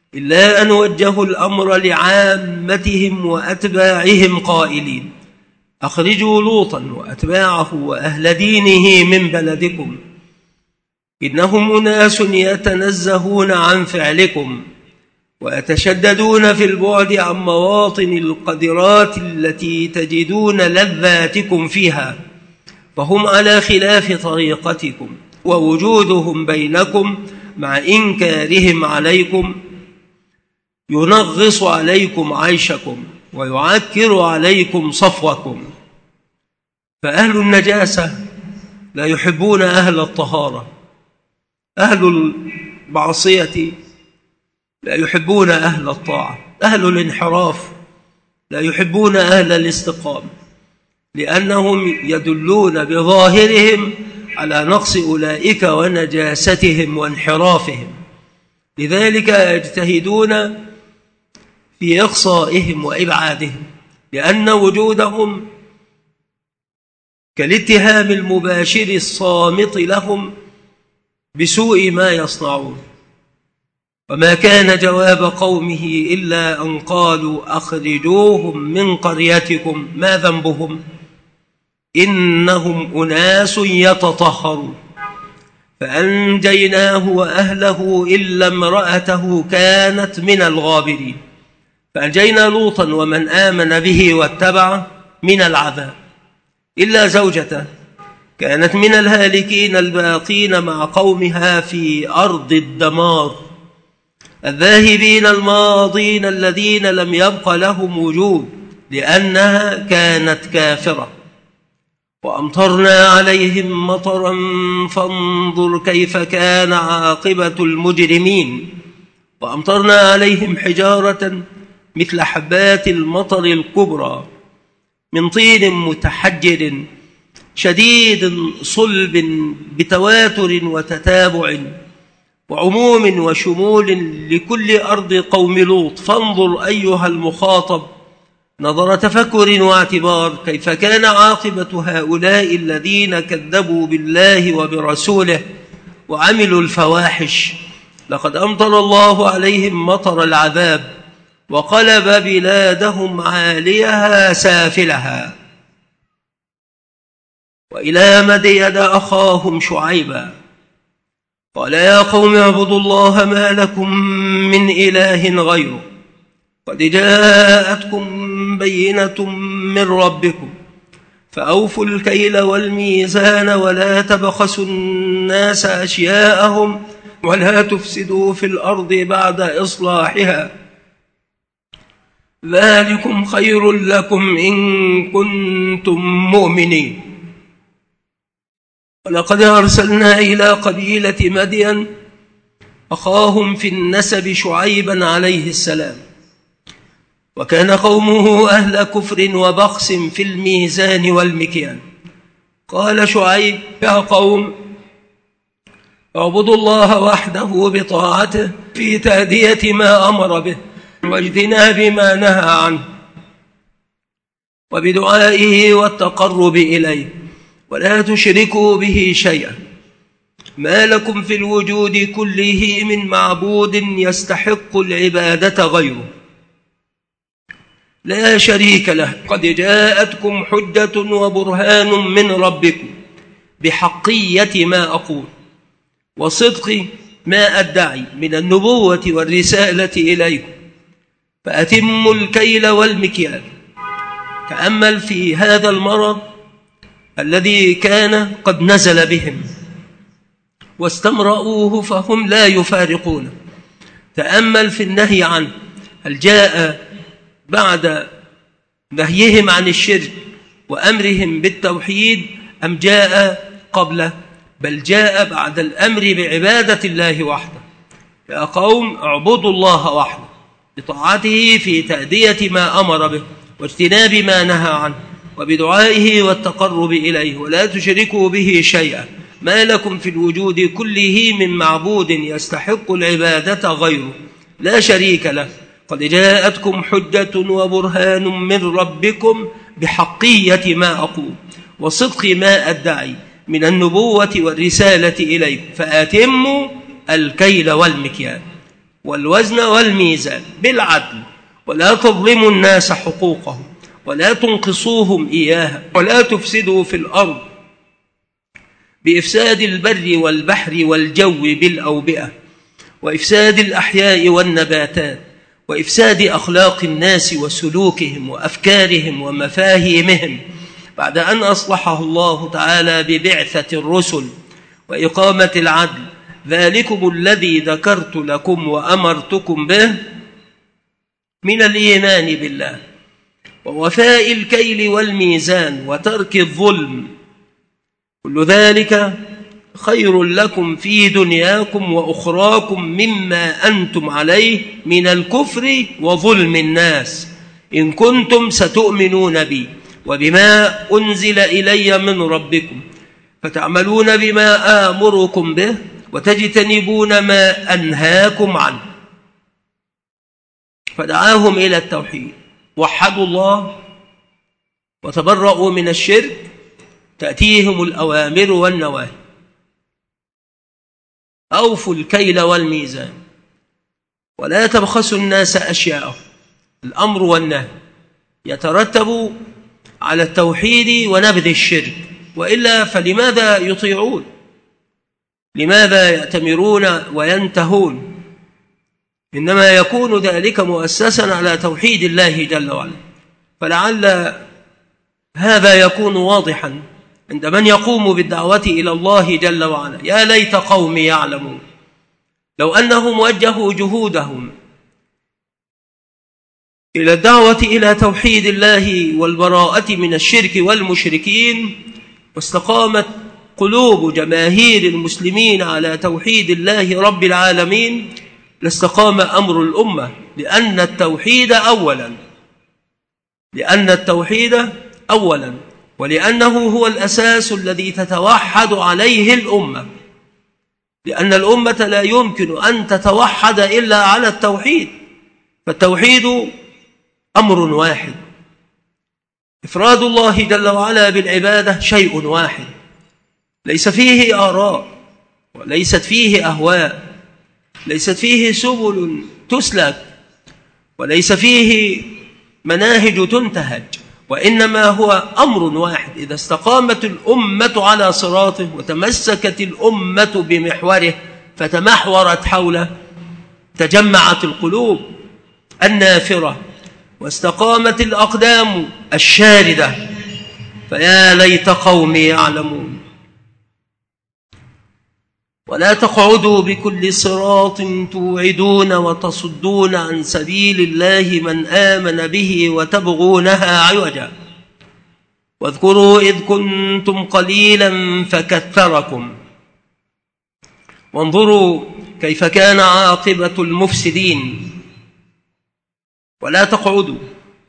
إلا أن وجهوا الأمر لعامتهم وأتباعهم قائلين: أخرجوا لوطا وأتباعه وأهل دينه من بلدكم إنهم أناس يتنزهون عن فعلكم ويتشددون في البعد عن مواطن القدرات التي تجدون لذاتكم فيها، فهم على خلاف طريقتكم، ووجودهم بينكم مع إنكارهم عليكم ينغص عليكم عيشكم ويعكر عليكم صفوكم. فأهل النجاسة لا يحبون أهل الطهارة، أهل المعصية لا يحبون أهل الطاعة، أهل الانحراف لا يحبون أهل الاستقامة، لأنهم يدلون بظاهرهم على نقص أولئك ونجاستهم وانحرافهم، لذلك يجتهدون في إقصائهم وإبعادهم، لأن وجودهم كالاتهام المباشر الصامت لهم بسوء ما يصنعون. وما كان جواب قومه إلا أن قالوا أخرجوهم من قريتكم. ما ذنبهم؟ إنهم أناس يتطهرون. فأنجيناه وأهله إلا امرأته كانت من الغابرين. فأنجينا لوطا ومن آمن به واتبعه من العذاب إلا زوجته كانت من الهالكين الباقين مع قومها في أرض الدمار الذاهبين الماضين الذين لم يبق لهم وجود لأنها كانت كافرة. وأمطرنا عليهم مطرا فانظر كيف كان عاقبة المجرمين. وأمطرنا عليهم حجارة مثل حبات المطر الكبرى من طين متحجر شديد صلب بتواتر وتتابع وعموم وشمول لكل أرض قوم لوط. فانظر أيها المخاطب نظر تفكر واعتبار كيف كان عاقبة هؤلاء الذين كذبوا بالله وبرسوله وعملوا الفواحش. لقد أمطر الله عليهم مطر العذاب وقلب بلادهم عاليها سافلها. وإلى مدين أخاهم شعيبا قال يا قوم اعبدوا الله ما لكم من إله غيره قد جاءتكم بينة من ربكم فأوفوا الكيل والميزان ولا تبخسوا الناس أشياءهم ولا تفسدوا في الأرض بعد إصلاحها ذلكم خير لكم إن كنتم مؤمنين. ولقد أرسلنا إلى قبيلة مدين أخاهم في النسب شعيبا عليه السلام وكان قومه أهل كفر وبخس في الميزان والمكيال. قال شعيب يا قوم اعبدوا الله وحده بطاعته في تأدية ما أمر به واجتناب ما نهى عنه وبدعائه والتقرب إليه ولا تشركوا به شيئا. ما لكم في الوجود كله من معبود يستحق العبادة غيره لا شريك له قد جاءتكم حجة وبرهان من ربكم بحقية ما أقول وصدق ما أدعي من النبوة والرسالة إليكم فأتموا الكيل والمكيال. تأمل في هذا المرض الذي كان قد نزل بهم واستمرؤوه فهم لا يفارقونه. تأمل في النهي عنه، هل جاء بعد نهيهم عن الشرك وأمرهم بالتوحيد أم جاء قبله؟ بل جاء بعد الأمر بعبادة الله وحده. يا قوم اعبدوا الله وحده بطاعته في تأدية ما أمر به واجتناب ما نهى عنه وبدعائه والتقرب إليه ولا تشركوا به شيئا. ما لكم في الوجود كله من معبود يستحق العبادة غيره لا شريك له قد جاءتكم حجة وبرهان من ربكم بحقية ما أقول وصدق ما أدعي من النبوة والرسالة إليكم فأتموا الكيل والمكيال والوزن والميزان بالعدل ولا تظلموا الناس حقوقهم ولا تنقصوهم إياها، ولا تفسدوا في الأرض بإفساد البر والبحر والجو بالأوبئة، وإفساد الأحياء والنباتات، وإفساد أخلاق الناس وسلوكهم وأفكارهم ومفاهيمهم، بعد أن أصلحه الله تعالى ببعثة الرسل وإقامة العدل. ذلكم الذي ذكرت لكم وأمرتكم به من الإيمان بالله ووفاء الكيل والميزان وترك الظلم، كل ذلك خير لكم في دنياكم وأخراكم مما أنتم عليه من الكفر وظلم الناس، إن كنتم ستؤمنون بي وبما أنزل إلي من ربكم فتعملون بما آمركم به وتجتنبون ما أنهاكم عنه. فدعاهم إلى التوحيد، وحدوا الله وتبرؤوا من الشرك، تأتيهم الأوامر والنواهي. أوفوا الكيل والميزان ولا تبخسوا الناس أشياءهم. الأمر والنهي يترتب على التوحيد ونبذ الشرك، وإلا فلماذا يطيعون؟ لماذا يأتمرون وينتهون؟ إنما يكون ذلك مؤسسا على توحيد الله جل وعلا. فلعل هذا يكون واضحا عند من يقوم بالدعوة إلى الله جل وعلا. يا ليت قومي يعلمون، لو أنهم وجهوا جهودهم إلى الدعوة إلى توحيد الله والبراءة من الشرك والمشركين، واستقامت قلوب جماهير المسلمين على توحيد الله رب العالمين، لاستقام أمر الأمة، لأن التوحيد أولا لأن التوحيد أولا ولأنه هو الأساس الذي تتوحد عليه الأمة، لأن الأمة لا يمكن أن تتوحد إلا على التوحيد. فالتوحيد أمر واحد، إفراد الله جل وعلا بالعبادة شيء واحد، ليس فيه آراء وليست فيه أهواء، ليست فيه سبل تسلك وليس فيه مناهج تنتهج، وإنما هو أمر واحد. إذا استقامت الأمة على صراطه وتمسكت الأمة بمحوره فتمحورت حوله، تجمعت القلوب النافرة واستقامت الأقدام الشاردة. فيا ليت قومي يعلمون. ولا تقعدوا بكل صراط توعدون وتصدون عن سبيل الله من آمن به وتبغونها عوجا، واذكروا إذ كنتم قليلا فكثركم، وانظروا كيف كان عاقبة المفسدين. ولا تقعدوا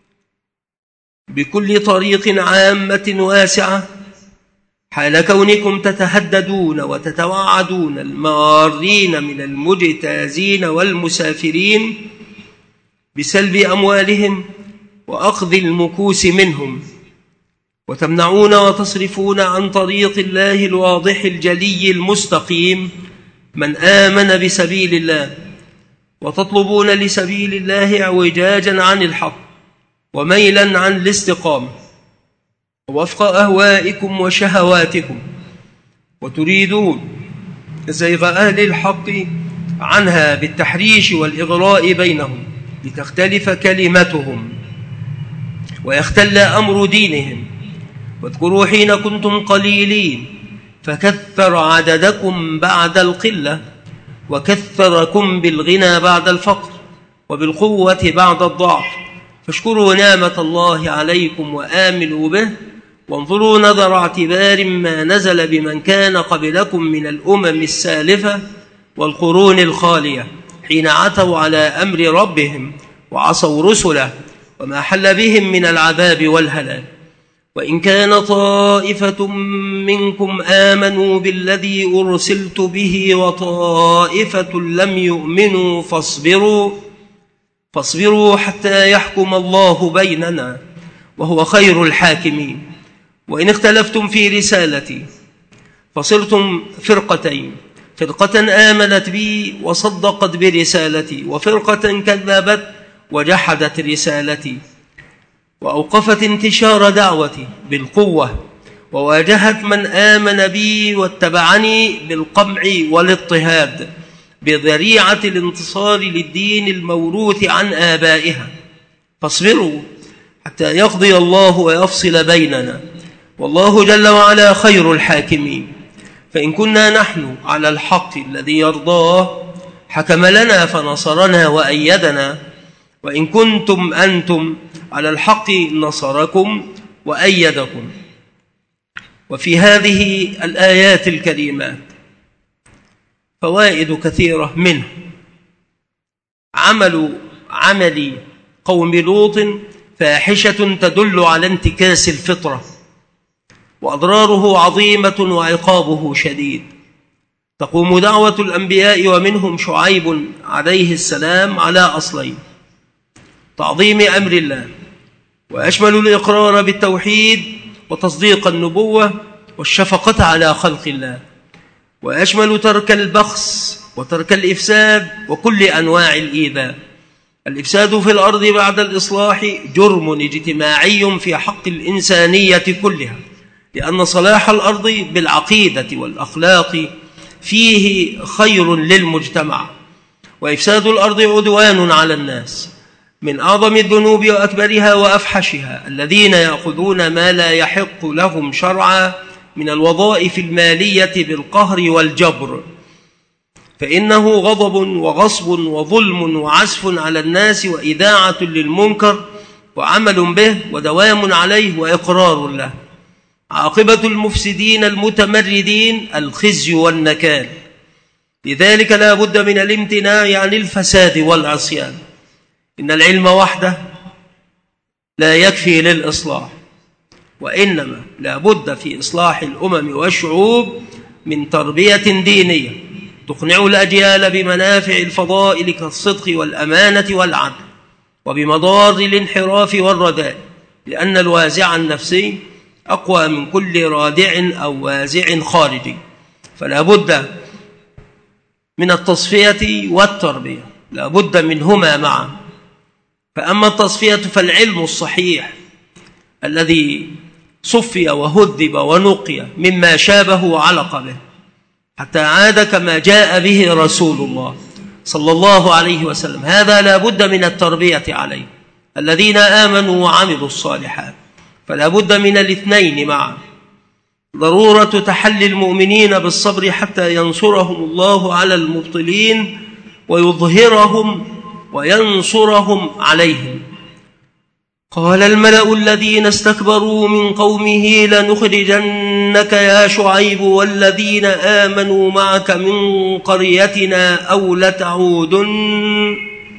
بكل طريق عامة واسعة حال كونكم تتهددون وتتوعدون المارين من المجتازين والمسافرين بسلب أموالهم وأخذ المكوس منهم، وتمنعون وتصرفون عن طريق الله الواضح الجلي المستقيم من آمن بسبيل الله، وتطلبون لسبيل الله اعوجاجا عن الحق وميلا عن الاستقامة ووفق أهوائكم وشهواتكم، وتريدون زيغ أهل الحق عنها بالتحريش والإغراء بينهم لتختلف كلمتهم ويختل أمر دينهم. واذكروا حين كنتم قليلين فكثر عددكم بعد القلة، وكثركم بالغنى بعد الفقر وبالقوة بعد الضعف، فاشكروا نعمة الله عليكم وآمنوا به، وانظروا نظر اعتبار ما نزل بمن كان قبلكم من الأمم السالفة والقرون الخالية حين عتوا على أمر ربهم وعصوا رسله وما حل بهم من العذاب والهلاك. وإن كان طائفة منكم آمنوا بالذي أرسلت به وطائفة لم يؤمنوا فاصبروا فاصبروا حتى يحكم الله بيننا وهو خير الحاكمين. وإن اختلفتم في رسالتي فصرتم فرقتين، فرقة آمنت بي وصدقت برسالتي، وفرقة كذبت وجحدت رسالتي. وأوقفت انتشار دعوتي بالقوة، وواجهت من آمن بي واتبعني بالقمع والاضطهاد بذريعة الانتصار للدين الموروث عن آبائها. فاصبروا حتى يقضي الله ويفصل بيننا، والله جل وعلا خير الحاكمين. فإن كنا نحن على الحق الذي يرضاه حكم لنا فنصرنا وأيدنا، وإن كنتم أنتم على الحق نصركم وأيدكم. وفي هذه الآيات الكريمات فوائد كثيرة، منه عمل عمل قوم لوط فاحشة تدل على انتكاس الفطرة، وأضراره عظيمة وعقابه شديد. تقوم دعوة الأنبياء ومنهم شعيب عليه السلام على أصلين: تعظيم أمر الله، وأشمل الإقرار بالتوحيد وتصديق النبوة والشفقة على خلق الله، وأشمل ترك البخس وترك الإفساد وكل أنواع الإيذاء. الإفساد في الأرض بعد الإصلاح جرم اجتماعي في حق الإنسانية كلها، لأن صلاح الأرض بالعقيدة والأخلاق فيه خير للمجتمع، وإفساد الأرض عدوان على الناس. من أعظم الذنوب وأكبرها وأفحشها الذين يأخذون ما لا يحق لهم شرعا من الوظائف المالية بالقهر والجبر، فإنه غضب وغصب وظلم وعسف على الناس وإذاعة للمنكر وعمل به ودوام عليه وإقرار له. عاقبة المفسدين المتمردين الخزي والنكال. لذلك لا بد من الامتناع عن الفساد والعصيان. إن العلم وحده لا يكفي للإصلاح، وإنما لا بد في إصلاح الأمم والشعوب من تربية دينية تقنع الأجيال بمنافع الفضائل كالصدق والأمانة والعدل، وبمضار الانحراف والرداء، لأن الوازع النفسي أقوى من كل رادع أو وازع خارجي. فلا بد من التصفية والتربية، لا بد منهما معا. فأما التصفية فالعلم الصحيح الذي صفي وهذب ونقي مما شابه وعلق به حتى عاد كما جاء به رسول الله صلى الله عليه وسلم، هذا لا بد من التربية عليه. الذين آمنوا وعملوا الصالحات، فلا بد من الاثنين معا. ضرورة تحلي المؤمنين بالصبر حتى ينصرهم الله على المبطلين ويظهرهم وينصرهم عليهم. قال الملأ الذين استكبروا من قومه لنخرجنك يا شعيب والذين آمنوا معك من قريتنا أو لتعودن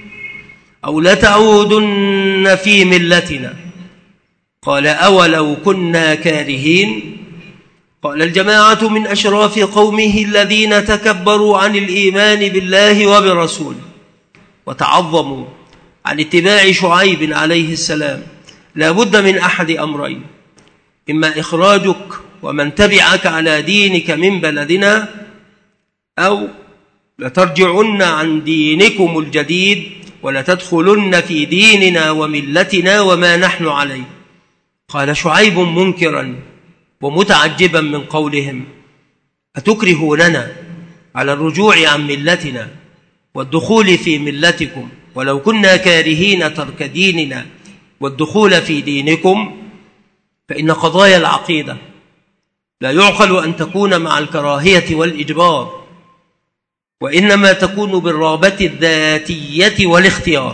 أو لتعودن في ملتنا. قال أولو كنا كارهين. قال الجماعة من أشراف قومه الذين تكبروا عن الإيمان بالله وبرسوله وتعظموا عن اتباع شعيب عليه السلام: لا بد من أحد أمرين، إما إخراجك ومن تبعك على دينك من بلدنا، أو لترجعن عن دينكم الجديد ولتدخلن في ديننا وملتنا وما نحن عليه. قال شعيب منكرا ومتعجبا من قولهم: أتكرهوننا على الرجوع عن ملتنا والدخول في ملتكم ولو كنا كارهين ترك ديننا والدخول في دينكم؟ فإن قضايا العقيدة لا يعقل أن تكون مع الكراهية والإجبار، وإنما تكون بالرغبة الذاتية والاختيار.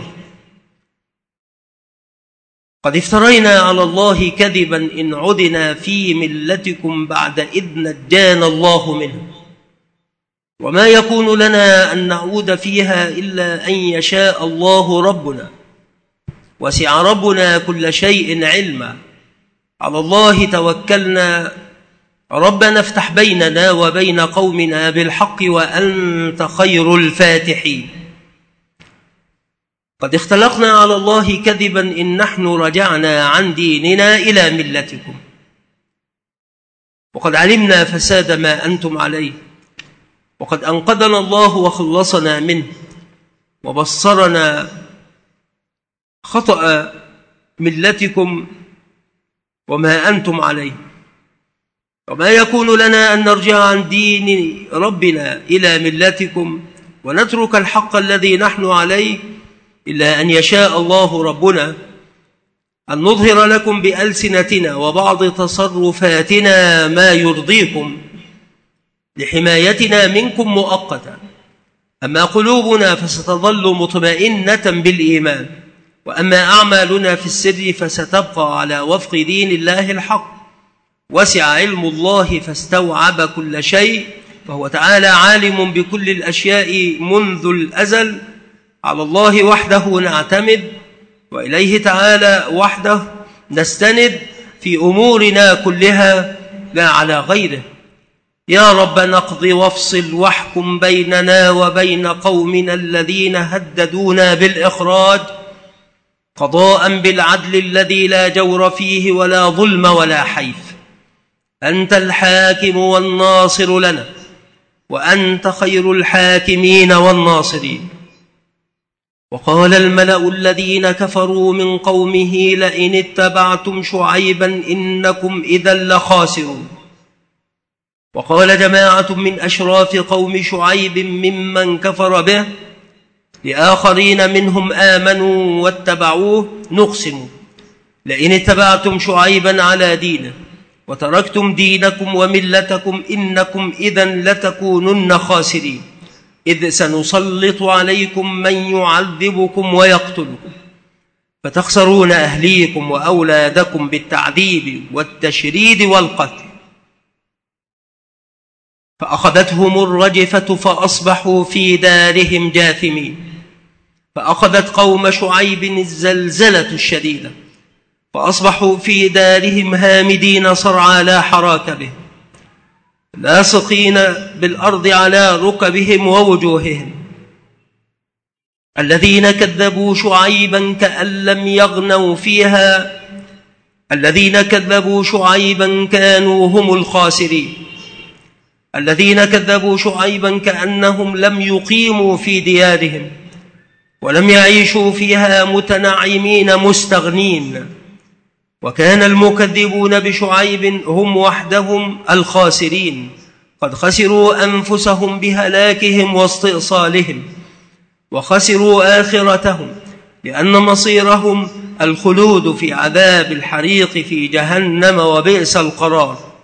قد افترينا على الله كذبا إن عدنا في ملتكم بعد إذ نجانا الله منه، وما يكون لنا أن نعود فيها إلا أن يشاء الله ربنا، وسع ربنا كل شيء علما. على الله توكلنا، ربنا افتح بيننا وبين قومنا بالحق وأنت خير الفاتحين. قد اختلقنا على الله كذبا إن نحن رجعنا عن ديننا إلى ملتكم، وقد علمنا فساد ما أنتم عليه، وقد أنقذنا الله وخلصنا منه وبصرنا خطأ ملتكم وما أنتم عليه، وما يكون لنا أن نرجع عن دين ربنا إلى ملتكم ونترك الحق الذي نحن عليه إلا أن يشاء الله ربنا أن نظهر لكم بألسنتنا وبعض تصرفاتنا ما يرضيكم لحمايتنا منكم مؤقتا، أما قلوبنا فستظل مطمئنة بالإيمان، وأما أعمالنا في السر فستبقى على وفق دين الله الحق. وسع علم الله فاستوعب كل شيء، فهو تعالى عالم بكل الأشياء منذ الأزل. على الله وحده نعتمد، وإليه تعالى وحده نستند في أمورنا كلها لا على غيره. يا رب نقض وافصل واحكم بيننا وبين قومنا الذين هددونا بالإخراج قضاء بالعدل الذي لا جور فيه ولا ظلم ولا حيف. أنت الحاكم والناصر لنا، وأنت خير الحاكمين والناصرين. وقال الملأ الذين كفروا من قومه لئن اتبعتم شعيبا إنكم إذا لخاسرون. وقال جماعة من أشراف قوم شعيب ممن كفر به لآخرين منهم آمنوا واتبعوه نقسم لئن اتبعتم شعيبا على دينه وتركتم دينكم وملتكم إنكم إذا لتكونن خاسرين، إذ سنسلط عليكم من يعذبكم ويقتلكم فتخسرون أهليكم وأولادكم بالتعذيب والتشريد والقتل. فأخذتهم الرجفة فأصبحوا في دارهم جاثمين. فأخذت قوم شعيب الزلزلة الشديدة فأصبحوا في دارهم هامدين صرعى لا حراك به، لاصقين بالأرض على ركبهم ووجوههم. الذين كذبوا شعيبا كأن لم يغنوا فيها، الذين كذبوا شعيبا كانوا هم الخاسرين. الذين كذبوا شعيبا كأنهم لم يقيموا في ديارهم ولم يعيشوا فيها متنعمين مستغنين. وكان المكذبون بشعيب هم وحدهم الخاسرين، قد خسروا أنفسهم بهلاكهم واستئصالهم، وخسروا آخرتهم لأن مصيرهم الخلود في عذاب الحريق في جهنم وبئس القرار.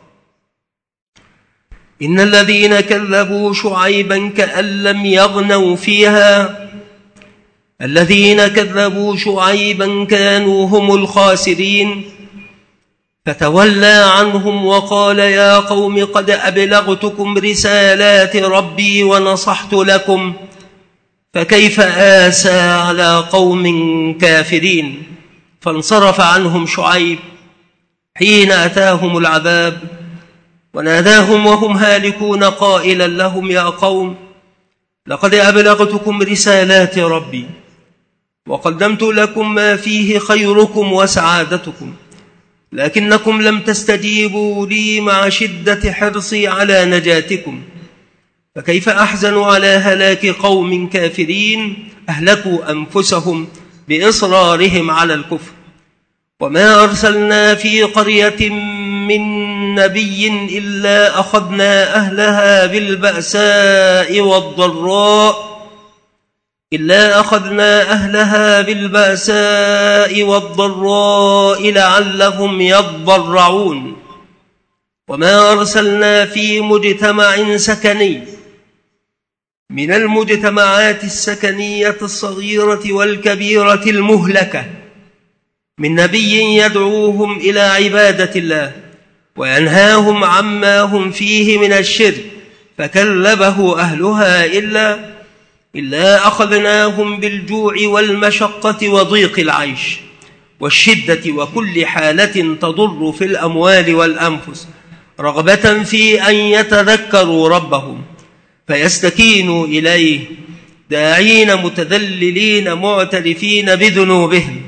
إن الذين كذبوا شعيبا كأن لم يغنوا فيها، الذين كذبوا شعيبا كانوا هم الخاسرين. فتولى عنهم وقال يا قوم قد أبلغتكم رسالات ربي ونصحت لكم، فكيف آسى على قوم كافرين. فانصرف عنهم شعيب حين أتاهم العذاب وناداهم وهم هالكون قائلا لهم يا قوم لقد أبلغتكم رسالات ربي وقدمت لكم ما فيه خيركم وسعادتكم، لكنكم لم تستجيبوا لي مع شدة حرصي على نجاتكم، فكيف أحزن على هلاك قوم كافرين أهلكوا أنفسهم بإصرارهم على الكفر. وما أرسلنا في قرية من نبي إلا أخذنا أهلها بالبأساء والضراء إلا أخذنا أهلها بالبأساء والضراء لعلهم يضرعون. وما أرسلنا في مجتمع سكني من المجتمعات السكنية الصغيرة والكبيرة المهلكة من نبي يدعوهم إلى عبادة الله وينهاهم عما هم فيه من الشرك فكلبه أهلها إلا إلا أخذناهم بالجوع والمشقة وضيق العيش والشدة وكل حالة تضر في الأموال والأنفس رغبة في أن يتذكروا ربهم فيستكينوا إليه داعين متذللين معترفين بذنوبهم.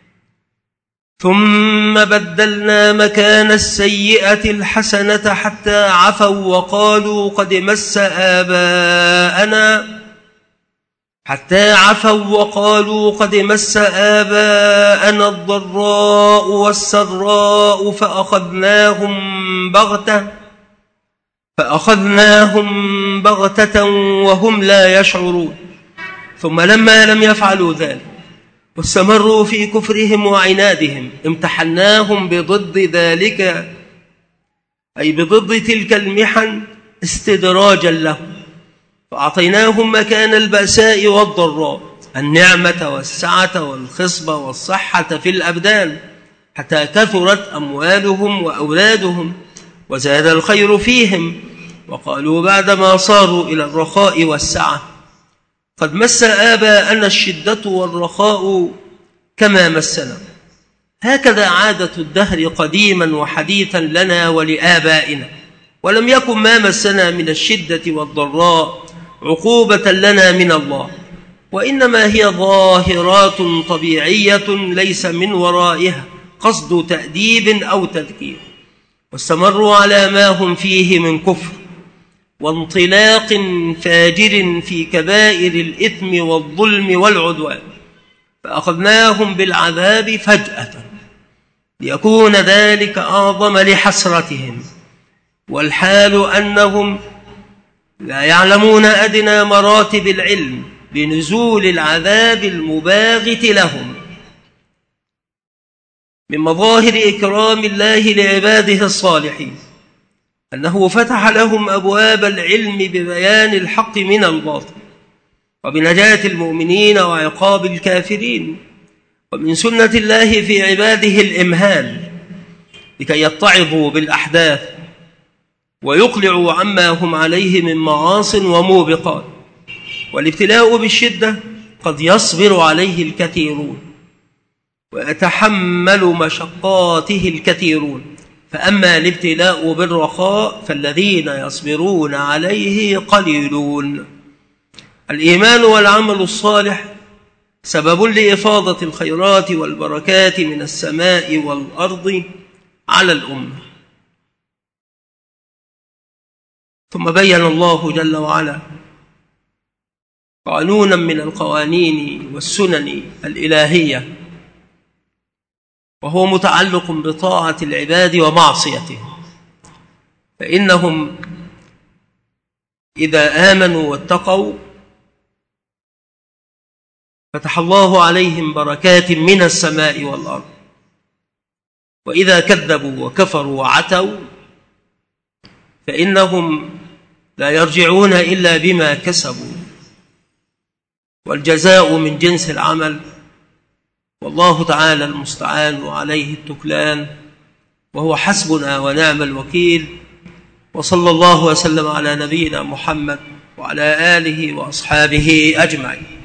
ثم بدلنا مكان السيئة الحسنة حتى عفوا وقالوا قد مس آباءنا حتى عفوا وقالوا قد مس آباءنا الضراء والسراء فأخذناهم بغتة فأخذناهم بغتة وهم لا يشعرون. ثم لما لم يفعلوا ذلك واستمروا في كفرهم وعنادهم امتحناهم بضد ذلك، أي بضد تلك المحن استدراجا لهم، فأعطيناهم مكان البأساء والضراء النعمة والسعة والخصبة والصحة في الأبدان، حتى كثرت أموالهم وأولادهم وزاد الخير فيهم، وقالوا بعدما صاروا إلى الرخاء والسعة قد مس آباءنا الشدة والرخاء كما مسنا. هكذا عادة الدهر قديما وحديثا لنا ولآبائنا، ولم يكن ما مسنا من الشدة والضراء عقوبة لنا من الله، وإنما هي ظاهرات طبيعية ليس من ورائها قصد تأديب أو تذكير. واستمروا على ما هم فيه من كفر وانطلاق فاجر في كبائر الإثم والظلم والعدوان، فأخذناهم بالعذاب فجأة ليكون ذلك أعظم لحسرتهم، والحال أنهم لا يعلمون أدنى مراتب العلم بنزول العذاب المباغت لهم. من مظاهر إكرام الله لعباده الصالحين أنه فتح لهم أبواب العلم ببيان الحق من الباطل وبنجاة المؤمنين وعقاب الكافرين. ومن سنة الله في عباده الإمهال لكي يتعظوا بالأحداث ويقلعوا عما هم عليه من معاصٍ وموبقات. والابتلاء بالشدة قد يصبر عليه الكثيرون ويتحمل مشقاته الكثيرون، فأما الابتلاء بالرخاء فالذين يصبرون عليه قليلون. الإيمان والعمل الصالح سبب لإفاضة الخيرات والبركات من السماء والأرض على الأمة. ثم بين الله جل وعلا قانونا من القوانين والسنن الإلهية، وهو متعلق بطاعة العباد ومعصيتهم، فإنهم إذا آمنوا واتقوا فتح الله عليهم بركات من السماء والأرض، وإذا كذبوا وكفروا وعتوا فإنهم لا يرجعون إلا بما كسبوا، والجزاء من جنس العمل، والله تعالى المستعان وعليه التكلان، وهو حسبنا ونعم الوكيل. وصلى الله وسلم على نبينا محمد وعلى آله وأصحابه أجمعين.